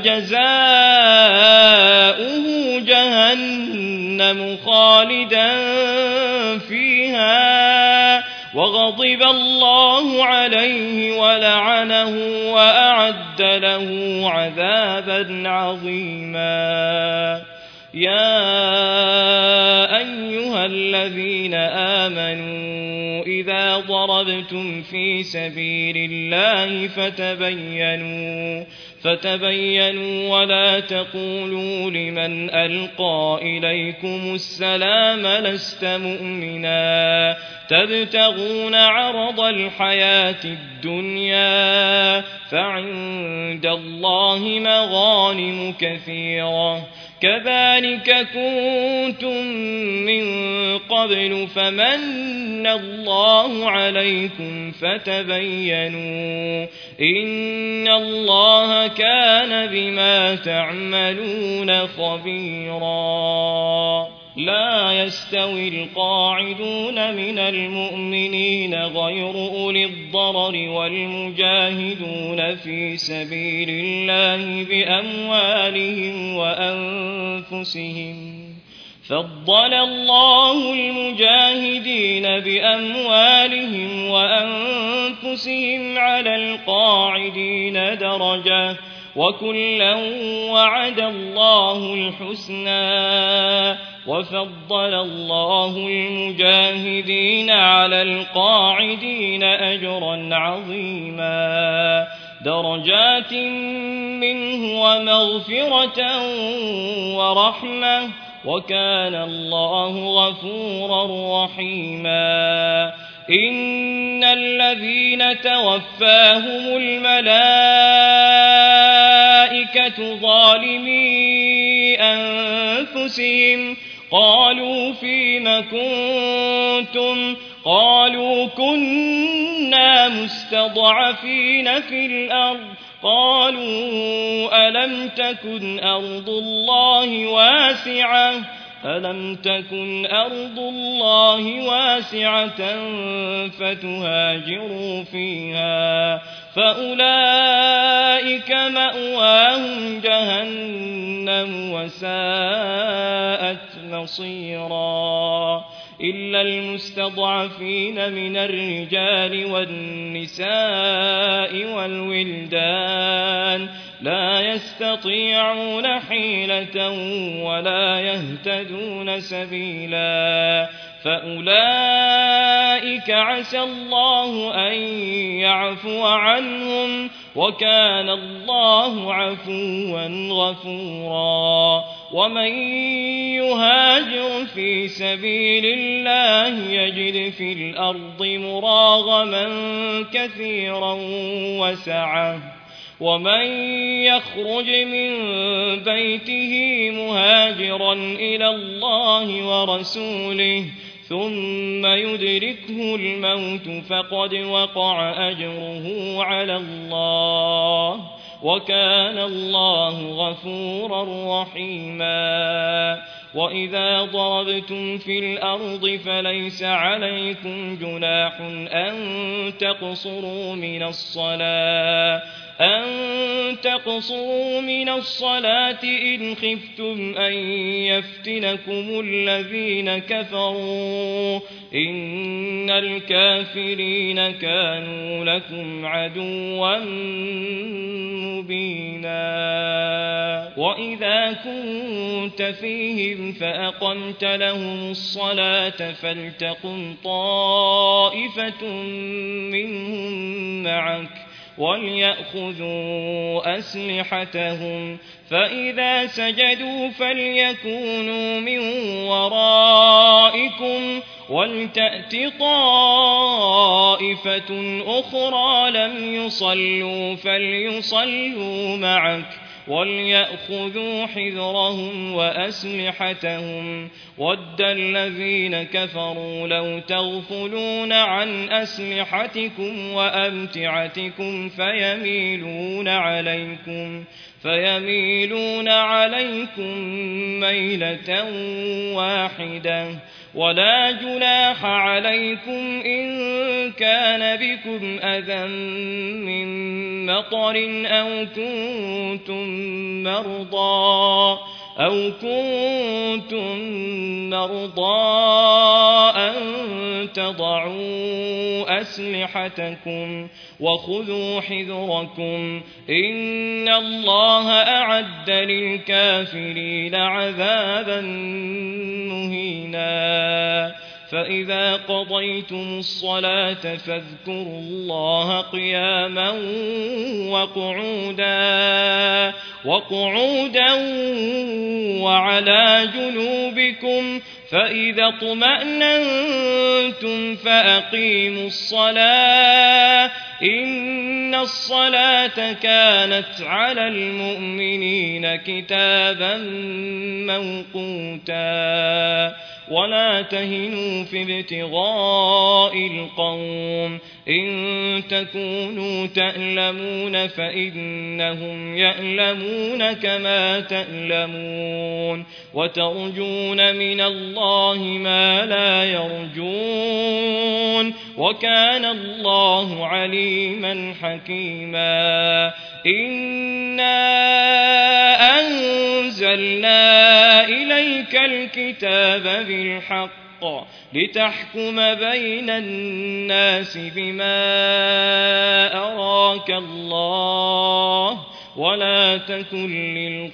فجزاؤه جهنم خالدا فيها وغضب الله عليه ولعنه وأعد له عذابا عظيما. يا أيها الذين آمنوا إذا ضربتم في سبيل الله فتبينوا ولا تقولوا لمن ألقى إليكم السلام لست مؤمنا تبتغون عرض الحياة الدنيا فعند الله مغانم كثيرة كذلك كنتم من قبل فمن الله عليكم فتبينوا إن الله كان بما تعملون خبيرا. لا يستوي القاعدون من المؤمنين غير أولي الضرر والمجاهدون في سبيل الله بأموالهم وأنفسهم فضل الله المجاهدين بأموالهم وأنفسهم على القاعدين درجة وكلا وعد الله الحسنى وفضل الله المجاهدين على القاعدين أجرا عظيما درجات منه ومغفرة ورحمة وكان الله غفورا رحيما. إن الذين توفاهم الملائكة ظالمي أنفسهم قالوا فيم كنتم قالوا كنا مستضعفين في الأرض قالوا ألم تكن أرض الله واسعة فتهاجروا فيها فأولئك مأواهم جهنم وساءت مصيرا. إلا المستضعفين من الرجال والنساء والولدان لا يستطيعون حيلة ولا يهتدون سبيلا فأولئك عسى الله أن يعفو عنهم وكان الله عفوا غفورا. ومن يهاجر في سبيل الله يجد في الأرض مراغما كثيرا وسعة ومن يخرج من بيته مهاجرا إلى الله ورسوله ثم يدركه الموت فقد وقع أجره على الله وكان الله غفورا رحيما. وإذا ضربتم في الأرض فليس عليكم جناح أن تقصروا من الصلاة إن خفتم أن يفتنكم الذين كفروا إن الكافرين كانوا لكم عدوا مبينا. وإذا كنت فيهم فأقمت لهم الصلاة فلتقم طائفة منهم معك وليأخذوا أسلحتهم فإذا سجدوا فليكونوا من ورائكم ولتأت طائفة أخرى لم يصلوا فليصلوا معك وليأخذوا حذرهم وأسلحتهم ود الذين كفروا لو تغفلون عن أسلحتكم وأمتعتكم فيميلون عليكم ميلة واحدة ولا جناح عليكم إن كان بكم أذى من مطر أو أو كنتم مرضى أن تضعوا أسلحتكم وخذوا حذركم إن الله أعد للكافرين عذابا مهينا فإذا قضيتم الصلاة فاذكروا الله قياما وقعودا وعلى جنوبكم فإذا اطمأننتم فأقيموا الصلاة إن الصلاة كانت على المؤمنين كتابا موقوتا ولا تهنوا في ابتغاء القوم إن تكونوا تألمون فإنهم يألمون كما تألمون وترجون من الله ما لا يرجون وكان الله عليما حكيما إنا أنزلنا إليك الكتاب بالحق لتحكم بين الناس بما أراك الله ولا تكن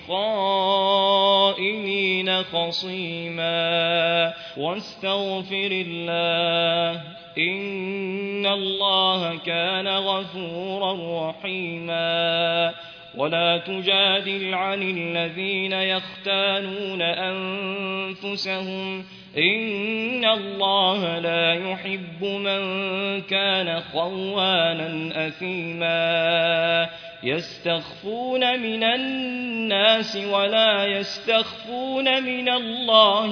للخائنين خصيما واستغفر الله إن الله كان غفورا رحيما ولا تجادل عن الذين يختانون أنفسهم إن الله لا يحب من كان خوانا أثيما يستخفون من الناس ولا يستخفون من الله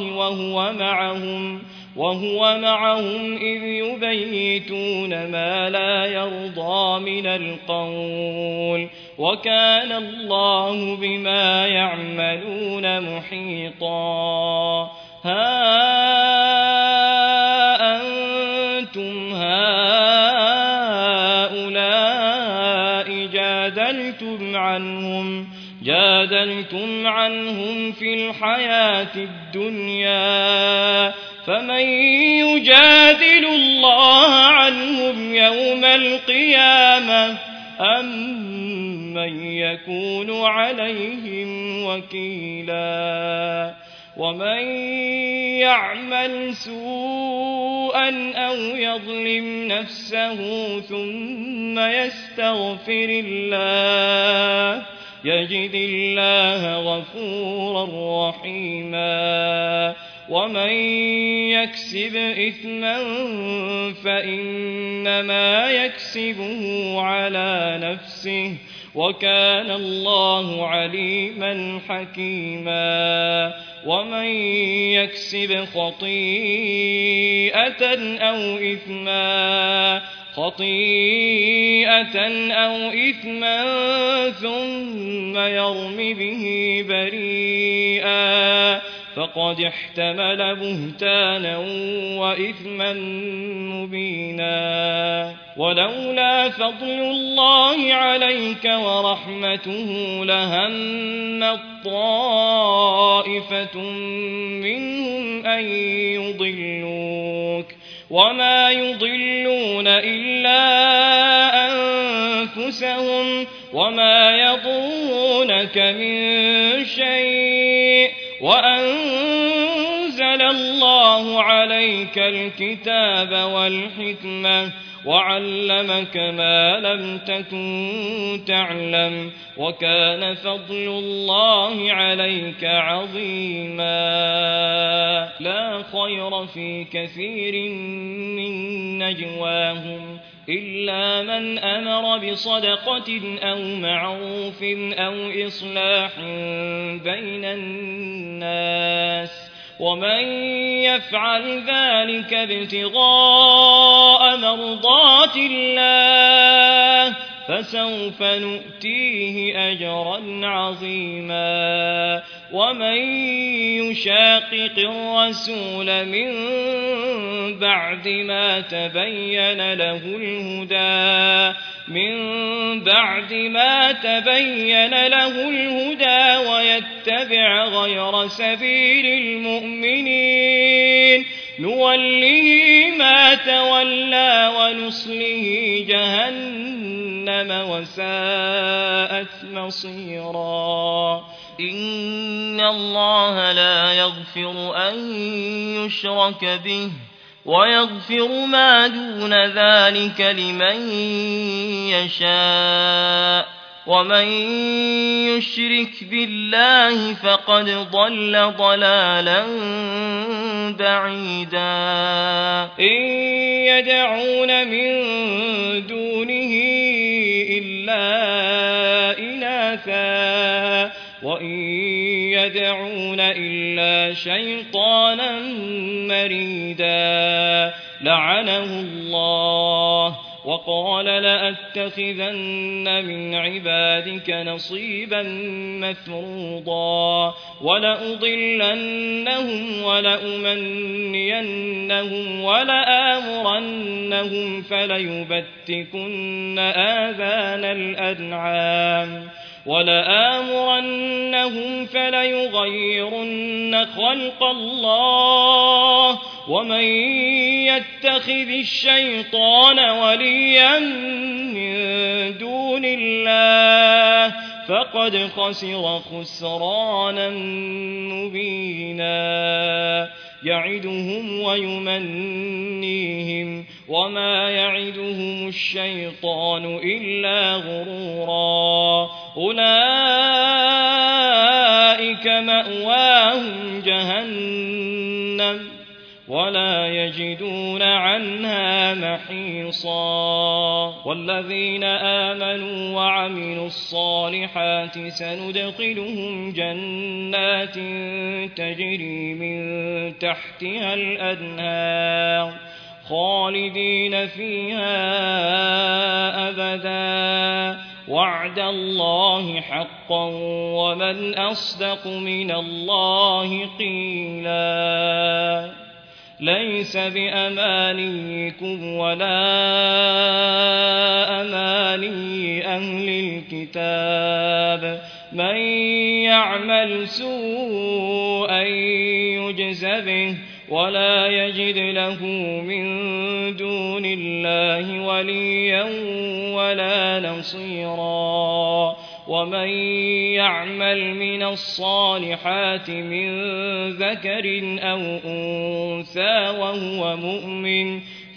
وهو معهم إذ يبيتون ما لا يرضى من القول وكان الله بما يعملون محيطا ها أنتم هؤلاء جادلتم عنهم في الحياة الدنيا فمن يجادل الله عنهم يوم القيامة أم من يكون عليهم وكيلا ومن يعمل سوءا أو يظلم نفسه ثم يستغفر الله يجد الله غفورا رحيما ومن يكسب إثما فإنما يكسبه على نفسه وكان الله عليما حكيما ومن يكسب خطيئة أو إثما ثم يرم به بريئا فقد احتمل بهتانا وإثما مبينا ولولا فضل الله عليك ورحمته لهمت طائفة منهم أن يضلوك وما يضلون إلا أنفسهم وما يضرونك من شيء وأنزل الله عليك الكتاب والحكمة وعلمك ما لم تكن تعلم وكان فضل الله عليك عظيما لا خير في كثير من نجواهم إلا من أمر بصدقة أو معروف أو إصلاح بين الناس ومن يفعل ذلك ابتغاء مرضات الله فسوف نؤتيه أجرا عظيما ومن يشاقق الرسول من بعد ما تبين له الهدى ويتبع ويتبع غير سبيل المؤمنين نوله ما تولى ونصله جهنم وساءت مصيرا إن الله لا يغفر أن يشرك به ويغفر ما دون ذلك لمن يشاء ومن يشرك بالله فقد ضل ضلالا بعيدا إن يدعون من دونه إلا إناثا وإن يدعون إلا شيطانا مريدا لعنه الله وقال لأتخذن من عبادك نصيبا مفروضا ولأضلنهم ولأمنينهم ولآمرنهم فليبتكن آذان الأنعام ولآمرنهم فليغيرن خلق الله ومن يتخذ الشيطان وليا من دون الله فقد خسر خسرانا مبينا يعدهم ويمنيهم وما يعدهم الشيطان إلا غرورا أولئك مأواهم جهنم ولا يجدون عنها محيصا والذين آمنوا وعملوا الصالحات سندخلهم جنات تجري من تحتها الأنهار خالدين فيها أبدا وعد الله حقا ومن أصدق من الله قيلا ليس بأمانيكم ولا أماني أهل الكتاب من يعمل سوءا يجز به ولا يجد له من دون الله وليا ولا نصيرا ومن يعمل من الصالحات من ذكر أو أنثى وهو مؤمن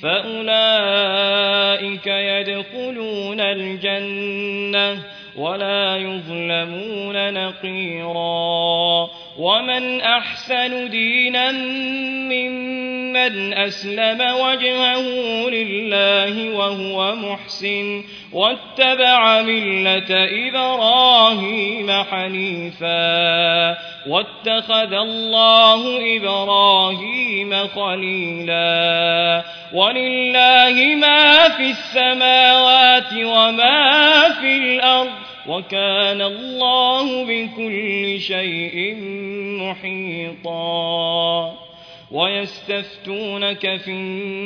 فأولئك يدخلون الجنة ولا يظلمون نقيرا ومن أحسن دينا ممن أسلم وجهه لله وهو محسن واتبع ملة إبراهيم حنيفا واتخذ الله إبراهيم خليلا ولله ما في السماوات وما في الأرض وكان الله بكل شيء محيطا ويستفتونك في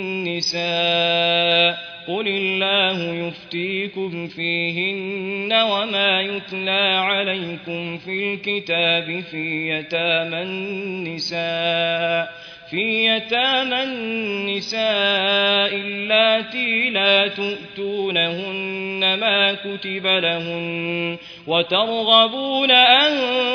النساء قل الله يفتيكم فيهن وما يتلى عليكم في الكتاب في يتامى النساء اللاتي لا تؤتونهن ما كتب لهن وترغبون أن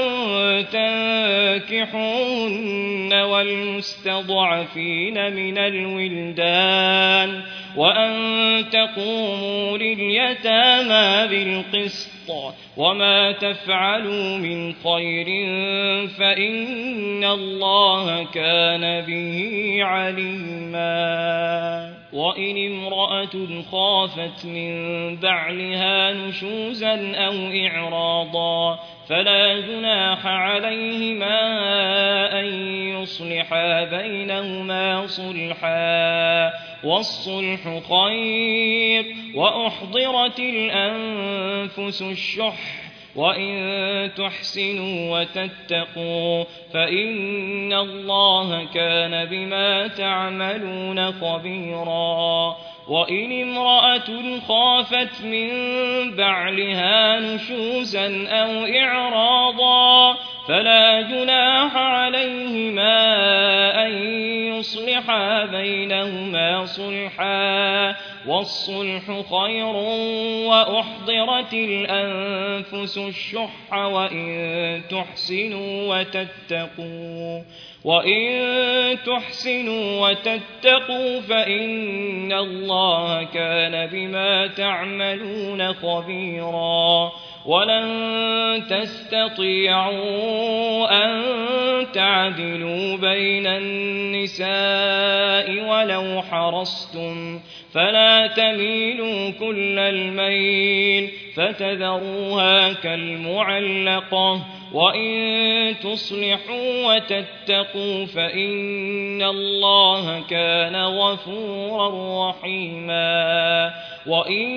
تنكحوهن والمستضعفين من الولدان وأن تقوموا لليتامى بالقسط وما تفعلوا من خير فإن الله كان به عليما وإن امرأة خافت من بعلها نشوزا أو إعراضا فلا جناح عليهما أن يصلحا بينهما صلحا والصلح خير وأحضرت الأنفس الشح وإن تحسنوا وتتقوا فإن الله كان بما تعملون خبيرا وإن امرأة خافت من بعلها نشوزا أو إعراضا فلا جناح عليهما أن يصلحا بينهما صلحا والصلح خير وأحضرت الأنفس الشح وإن تحسنوا وتتقوا فإن الله كان بما تعملون خبيرا ولن تستطيعوا أن تعدلوا بين النساء ولو حرصتم فلا تميلوا كل الميل فتذروها كالمعلقة وإن تصلحوا وتتقوا فإن الله كان غفورا رحيما وإن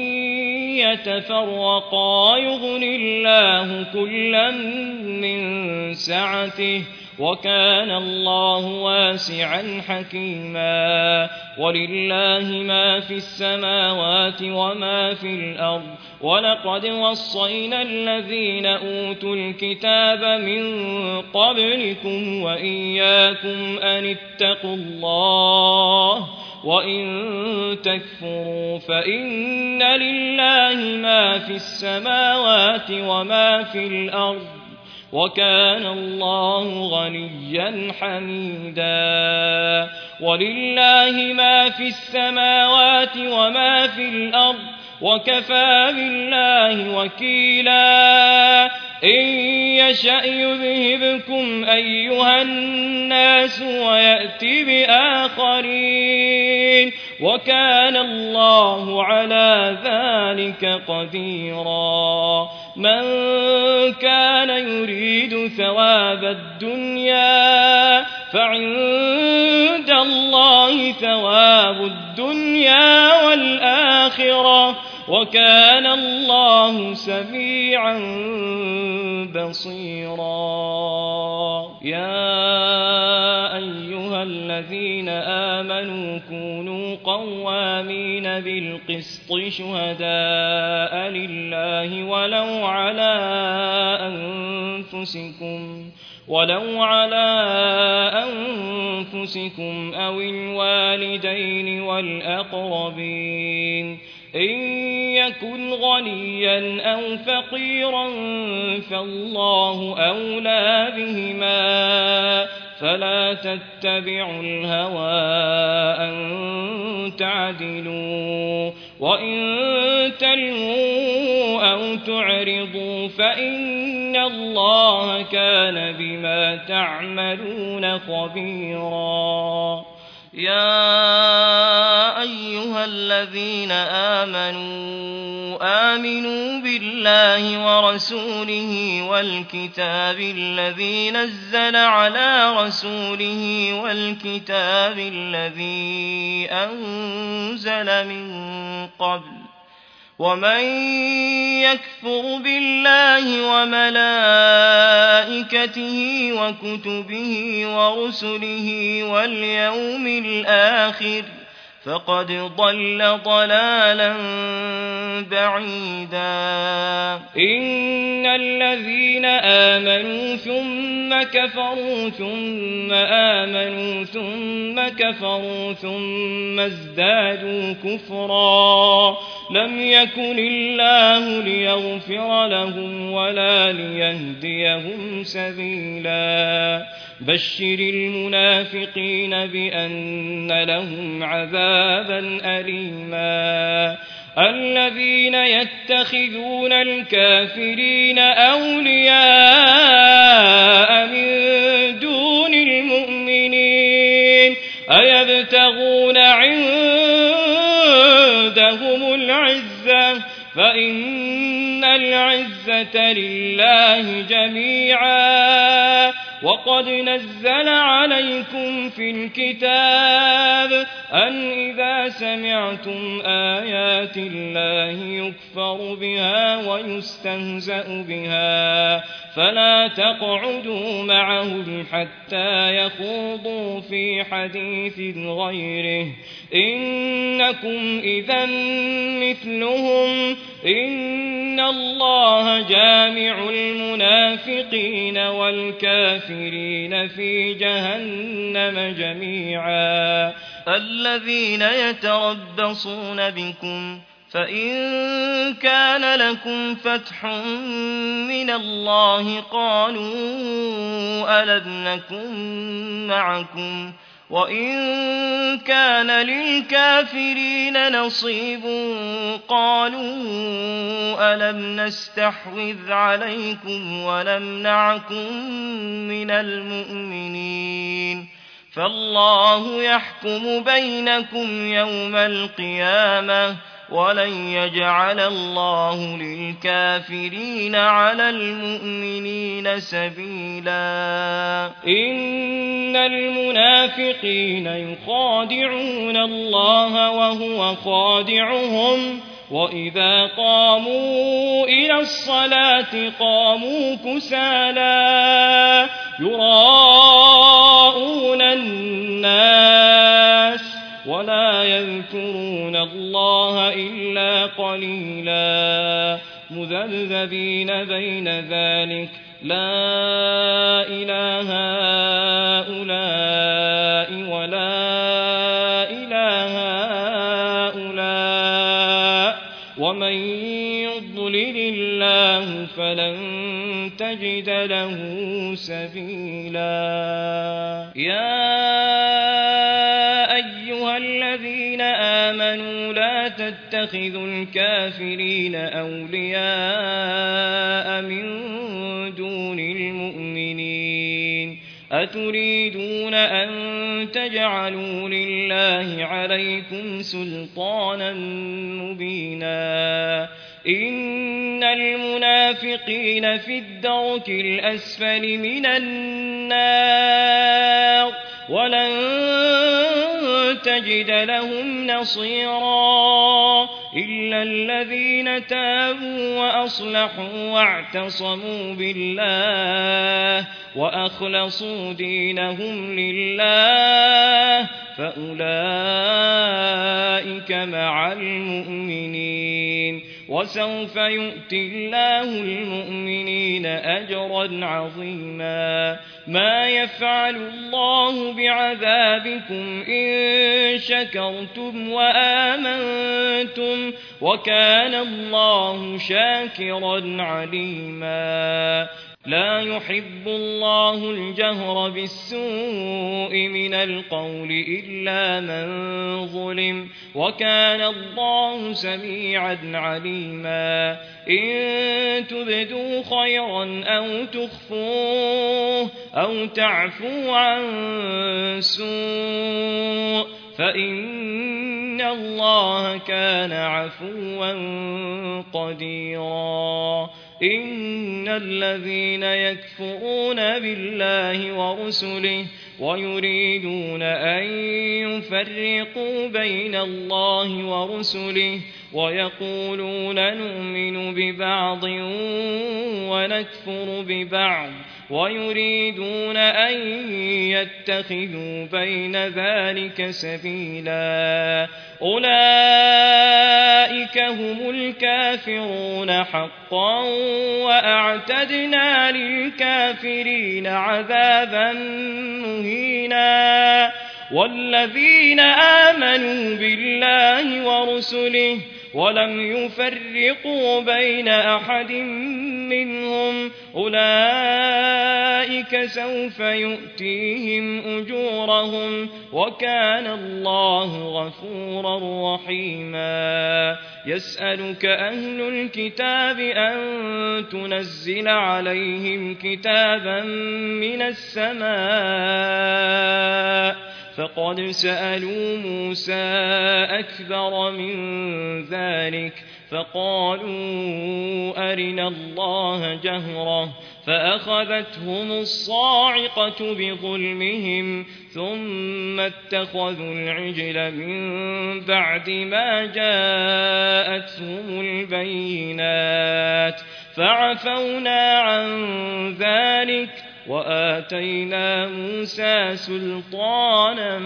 يتفرقا يغن الله كلا من سعته وكان الله واسعا حكيما ولله ما في السماوات وما في الأرض ولقد وصينا الذين أوتوا الكتاب من قبلكم وإياكم أن اتقوا الله وإن تكفروا فإن لله ما في السماوات وما في الأرض وكان الله غنيا حميدا ولله ما في السماوات وما في الأرض وكفى بالله وكيلا إن يشأ يذهبكم أيها الناس ويأتي بآخرين وكان الله على ذلك قديرا من كان يريد ثواب الدنيا فعند الله ثواب الدنيا والآخرة وكان الله سميعا بصيرا يا أيها الذين آمنوا كونوا قوامين بالقسط شهداء لله ولو على أنفسكم أو الوالدين والأقربين إن يكن غنيا أو فقيرا فالله أولى بهما فلا تتبعوا الهوى أن تعدلوا وإن تلووا أو تعرضوا فإن الله كان بما تعملون خبيرا يا أيها الذين آمنوا بالله ورسوله والكتاب الذي نزل على رسوله والكتاب الذي أنزل من قبل ومن يكفر بالله وملائكته وكتبه ورسله واليوم الآخر فقد ضل ضلالا بعيدا إن الذين آمنوا ثم كفروا ثم آمنوا ثم كفروا ثم ازدادوا كفرا لم يكن الله ليغفر لهم ولا ليهديهم سبيلا بشر المنافقين بأن لهم عذابا أليما الذين يتخذون الكافرين أولياء من دون المؤمنين أيبتغون عندهم العزة فإن العزة لله جميعا وقد نزل عليكم في الكتاب أن إذا سمعتم آيات الله يكفر بها ويستهزأ بها فلا تقعدوا معهم حتى يخوضوا في حديث غيره إنكم إذا مثلهم إن الله جامع المنافقين والكافرين في جهنم جميعا. الذين يتربصون بكم فإن كان لكم فتح من الله قالوا ألم نكن معكم وإن كان للكافرين نصيب قالوا ألم نستحوذ عليكم ونمنعكم من المؤمنين فالله يحكم بينكم يوم القيامة ولن يجعل الله للكافرين على المؤمنين سبيلا. إن المنافقين يخادعون الله وهو خادعهم وإذا قاموا إلى الصلاة قاموا كسالى يراءون الناس ولا يذكرون الله إلا قليلا مذبذبين بين ذلك لا إله هؤلاء ولا إله هؤلاء ومن يضلل الله فلن تجد له سبيلا. يا أيها الذين آمنوا لا تتخذوا الكافرين أولياء من دون المؤمنين أتريدون أن تجعلوا لله عليكم سلطانا مبينا إن المنافقين في الدرك الأسفل من النار ولن تجد لهم نصيرا إلا الذين تابوا وأصلحوا واعتصموا بالله وأخلصوا دينهم لله فأولئك مع المؤمنين وسوف يؤتي الله المؤمنين أجرا عظيما. ما يفعل الله بعذابكم إن شكرتم وآمنتم وكان الله شاكرا عليما. لا يحب الله الجهر بالسوء من القول إلا من ظلم وكان الله سميعا عليما. إن تبدوا خيرا أو تخفوه أو تعفوا عن سوء فإن الله كان عفوا قديرا. إن الذين يكفرون بالله ورسله ويريدون أن يفرقوا بين الله ورسله ويقولون نؤمن ببعض ونكفر ببعض ويريدون أن يتخذوا بين ذلك سبيلا أولئك هم الكافرون حقا وأعتدنا للكافرين عذابا مهينا. والذين آمنوا بالله ورسله ولم يفرقوا بين أحد منهم أولئك سوف يؤتيهم أجورهم وكان الله غفورا رحيما. يسألك أهل الكتاب أن تنزل عليهم كتابا من السماء فقد سألوا موسى أكبر من ذلك فقالوا أرنا الله جهرة فأخذتهم الصاعقة بظلمهم ثم اتخذوا العجل من بعد ما جاءتهم البينات فعفونا عن ذلك وآتينا موسى سلطانا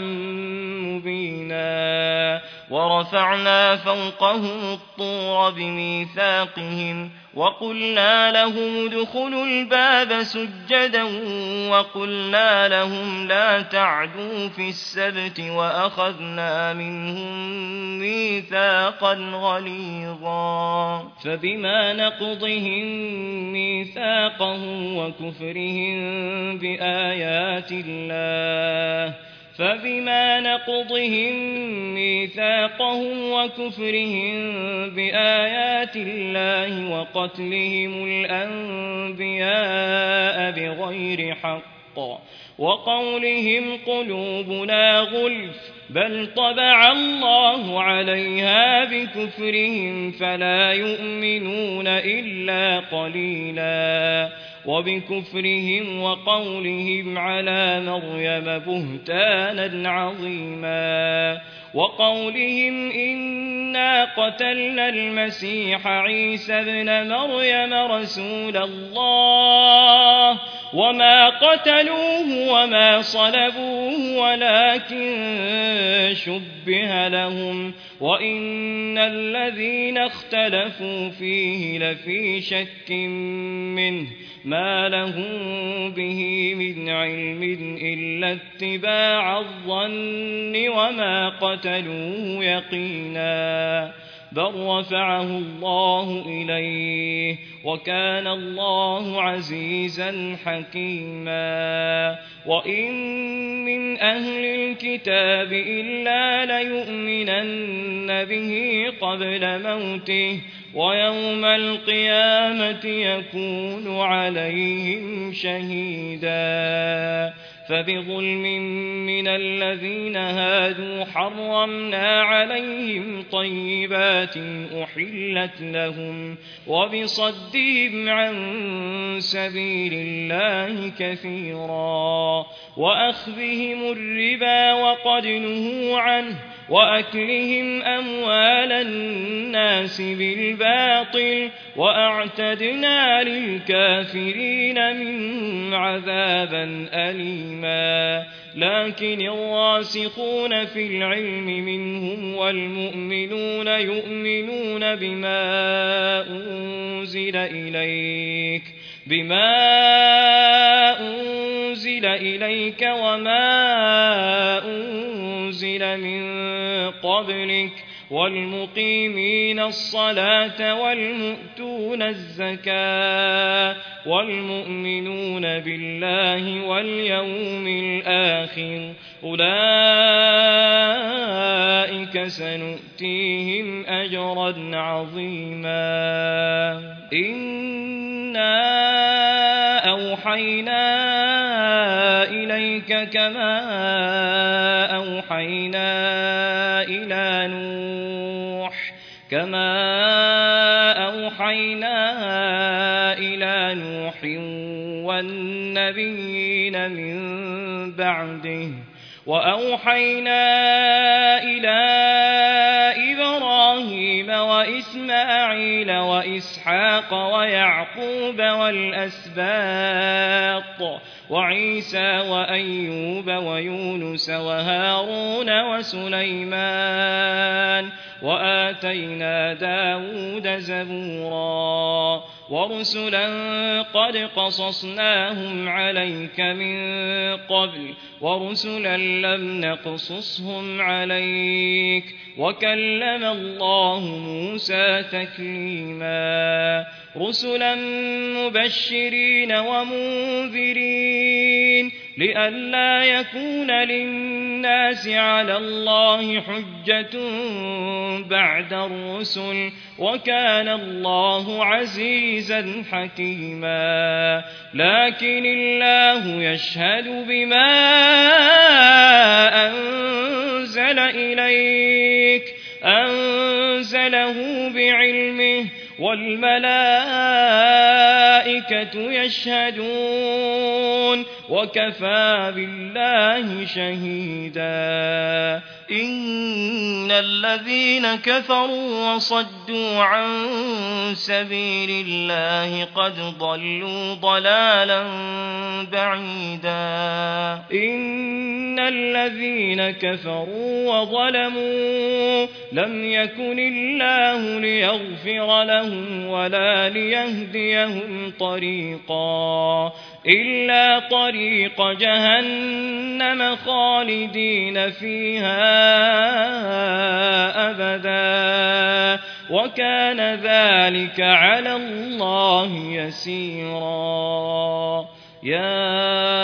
مبينا ورفعنا فوقهم الطور بميثاقهم وقلنا لهم ادخلوا الباب سجدا وقلنا لهم لا تعدوا في السبت وأخذنا منهم ميثاقا غليظا فبما نقضهم ميثاقهم وكفرهم بآيات الله وقتلهم الأنبياء بغير حق وقولهم قلوبنا غلف بل طبع الله عليها بكفرهم فلا يؤمنون إلا قليلا وبكفرهم وقولهم على مريم بهتانا عظيما وقولهم إنا قتلنا المسيح عيسى ابن مريم رسول الله وما قتلوه وما صلبوه ولكن شبه لهم وإن الذين اختلفوا فيه لفي شك منه ما لهم به من علم إلا اتباع الظن وما قتلوه يقينا بل رفعه الله إليه وكان الله عزيزا حكيما وإن من أهل الكتاب إلا ليؤمنن به قبل موته ويوم القيامة يكون عليهم شهيدا فبظلم من الذين هادوا حرمنا عليهم طيبات أحلت لهم وبصدهم عن سبيل الله كثيرا وأخذهم الربا وقد نهوا عنه وأكلهم أموال الناس بالباطل وأعتدنا للكافرين منهم عذابا أليما لكن الراسخون في العلم منهم والمؤمنون يؤمنون بما أنزل إليك وما أنزل من قبلك والمقيمين الصلاة والمؤتون الزكاة والمؤمنون بالله واليوم الآخر أولئك سنؤتيهم أجرا عظيما إنا أوحينا إليك كما أوحينا إلى نوح والنبيين من بعده وأوحينا إلى إبراهيم وإسماعيل وإسحاق ويعقوب والأسباط وعيسى وأيوب ويونس وهارون وسليمان وآتينا داود زبورا ورسلا قد قصصناهم عليك من قبل ورسلا لم نقصصهم عليك وكلم الله موسى تكليما رسلا مبشرين ومنذرين لئلا يكون للناس على الله حجة بعد الرسل وكان الله عزيزا حكيما لكن الله يشهد بما أنزل إليك أنزله بعلمه والملائكة والملائكة يشهدون وكفى بالله شهيدا إن الذين كفروا وصدوا عن سبيل الله قد ضلوا ضلالا بعيدا إن الذين كفروا وظلموا لم يكن الله ليغفر لهم ولا ليهديهم طريقا إلا طريق جهنم خالدين فيها أبدا وكان ذلك على الله يسيرا يا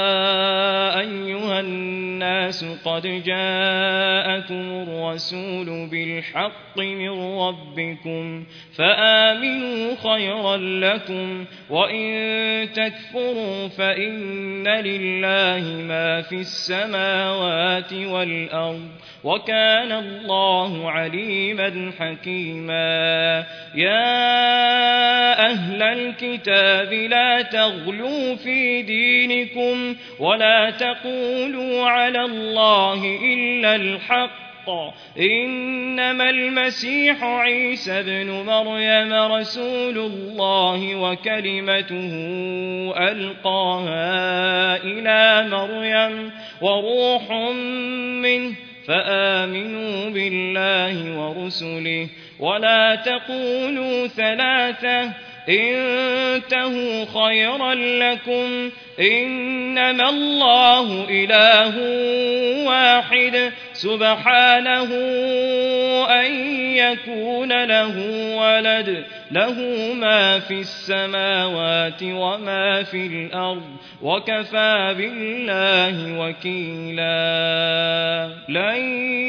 أيها الناس قد جاءكم الرسول بالحق من ربكم فآمنوا خيرا لكم وإن تكفروا فإن لله ما في السماوات والأرض وكان الله عليما حكيما يا أهل الكتاب لا تغلوا في دينكم ولا تقولوا على الله إلا الحق إنما المسيح عيسى ابن مريم رسول الله وكلمته ألقاها إلى مريم وروح منه فآمنوا بالله ورسله ولا تقولوا ثلاثة انتهوا خيرا لكم إنما الله إله واحد سبحانه أن يكون له ولد له ما في السماوات وما في الأرض وكفى بالله وكيلا لن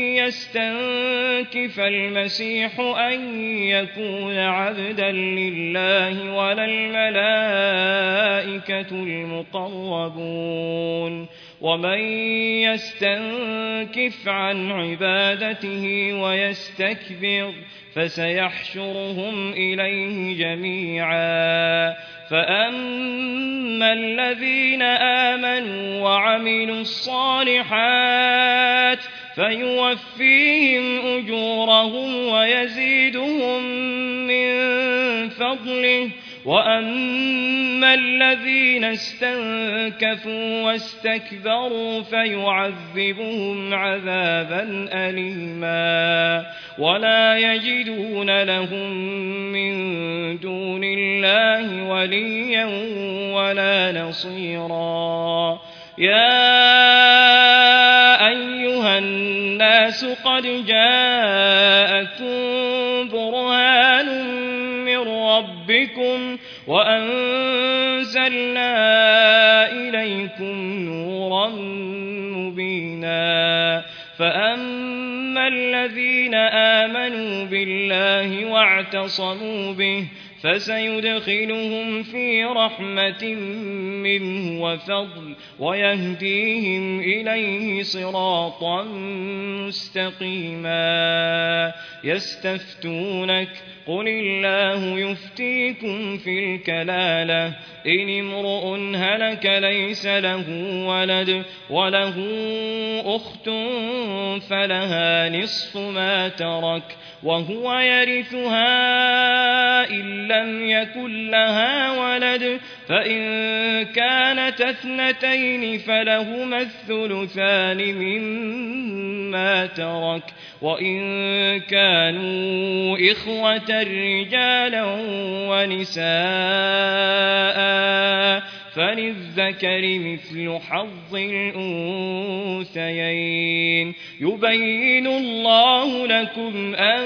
يستنكف المسيح أن يكون عبدا لله ولا الملائكة المقربون ومن يستنكف عن عبادته ويستكبر فسيحشرهم إليه جميعا فأما الذين آمنوا وعملوا الصالحات فيوفيهم أجورهم ويزيدهم من فضله وأما الذين استنكفوا واستكبروا فيعذبهم عذابا أليما ولا يجدون لهم من دون الله وليا ولا نصيرا يا أيها الناس قد جاءكم برهان من ربكم وأنزلنا إليكم نورا مبينا فأما الذين آمنوا بالله واعتصموا به فسيدخلهم في رحمة منه وفضل ويهديهم إليه صراطا مستقيما يستفتونك قل الله يفتيكم في الكلالة إن امرؤ هلك ليس له ولد وله أخت فلها نصف ما ترك وهو يرثها إن لم يكن لها ولد فإن كانت اثنتين فلهما الثلثان مما ترك وإن كانوا إخوة رجالا ونساء فللذكر مثل حظ الأنثيين يبين الله لكم أن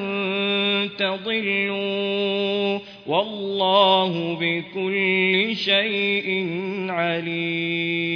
تضلوا والله بكل شيء عليم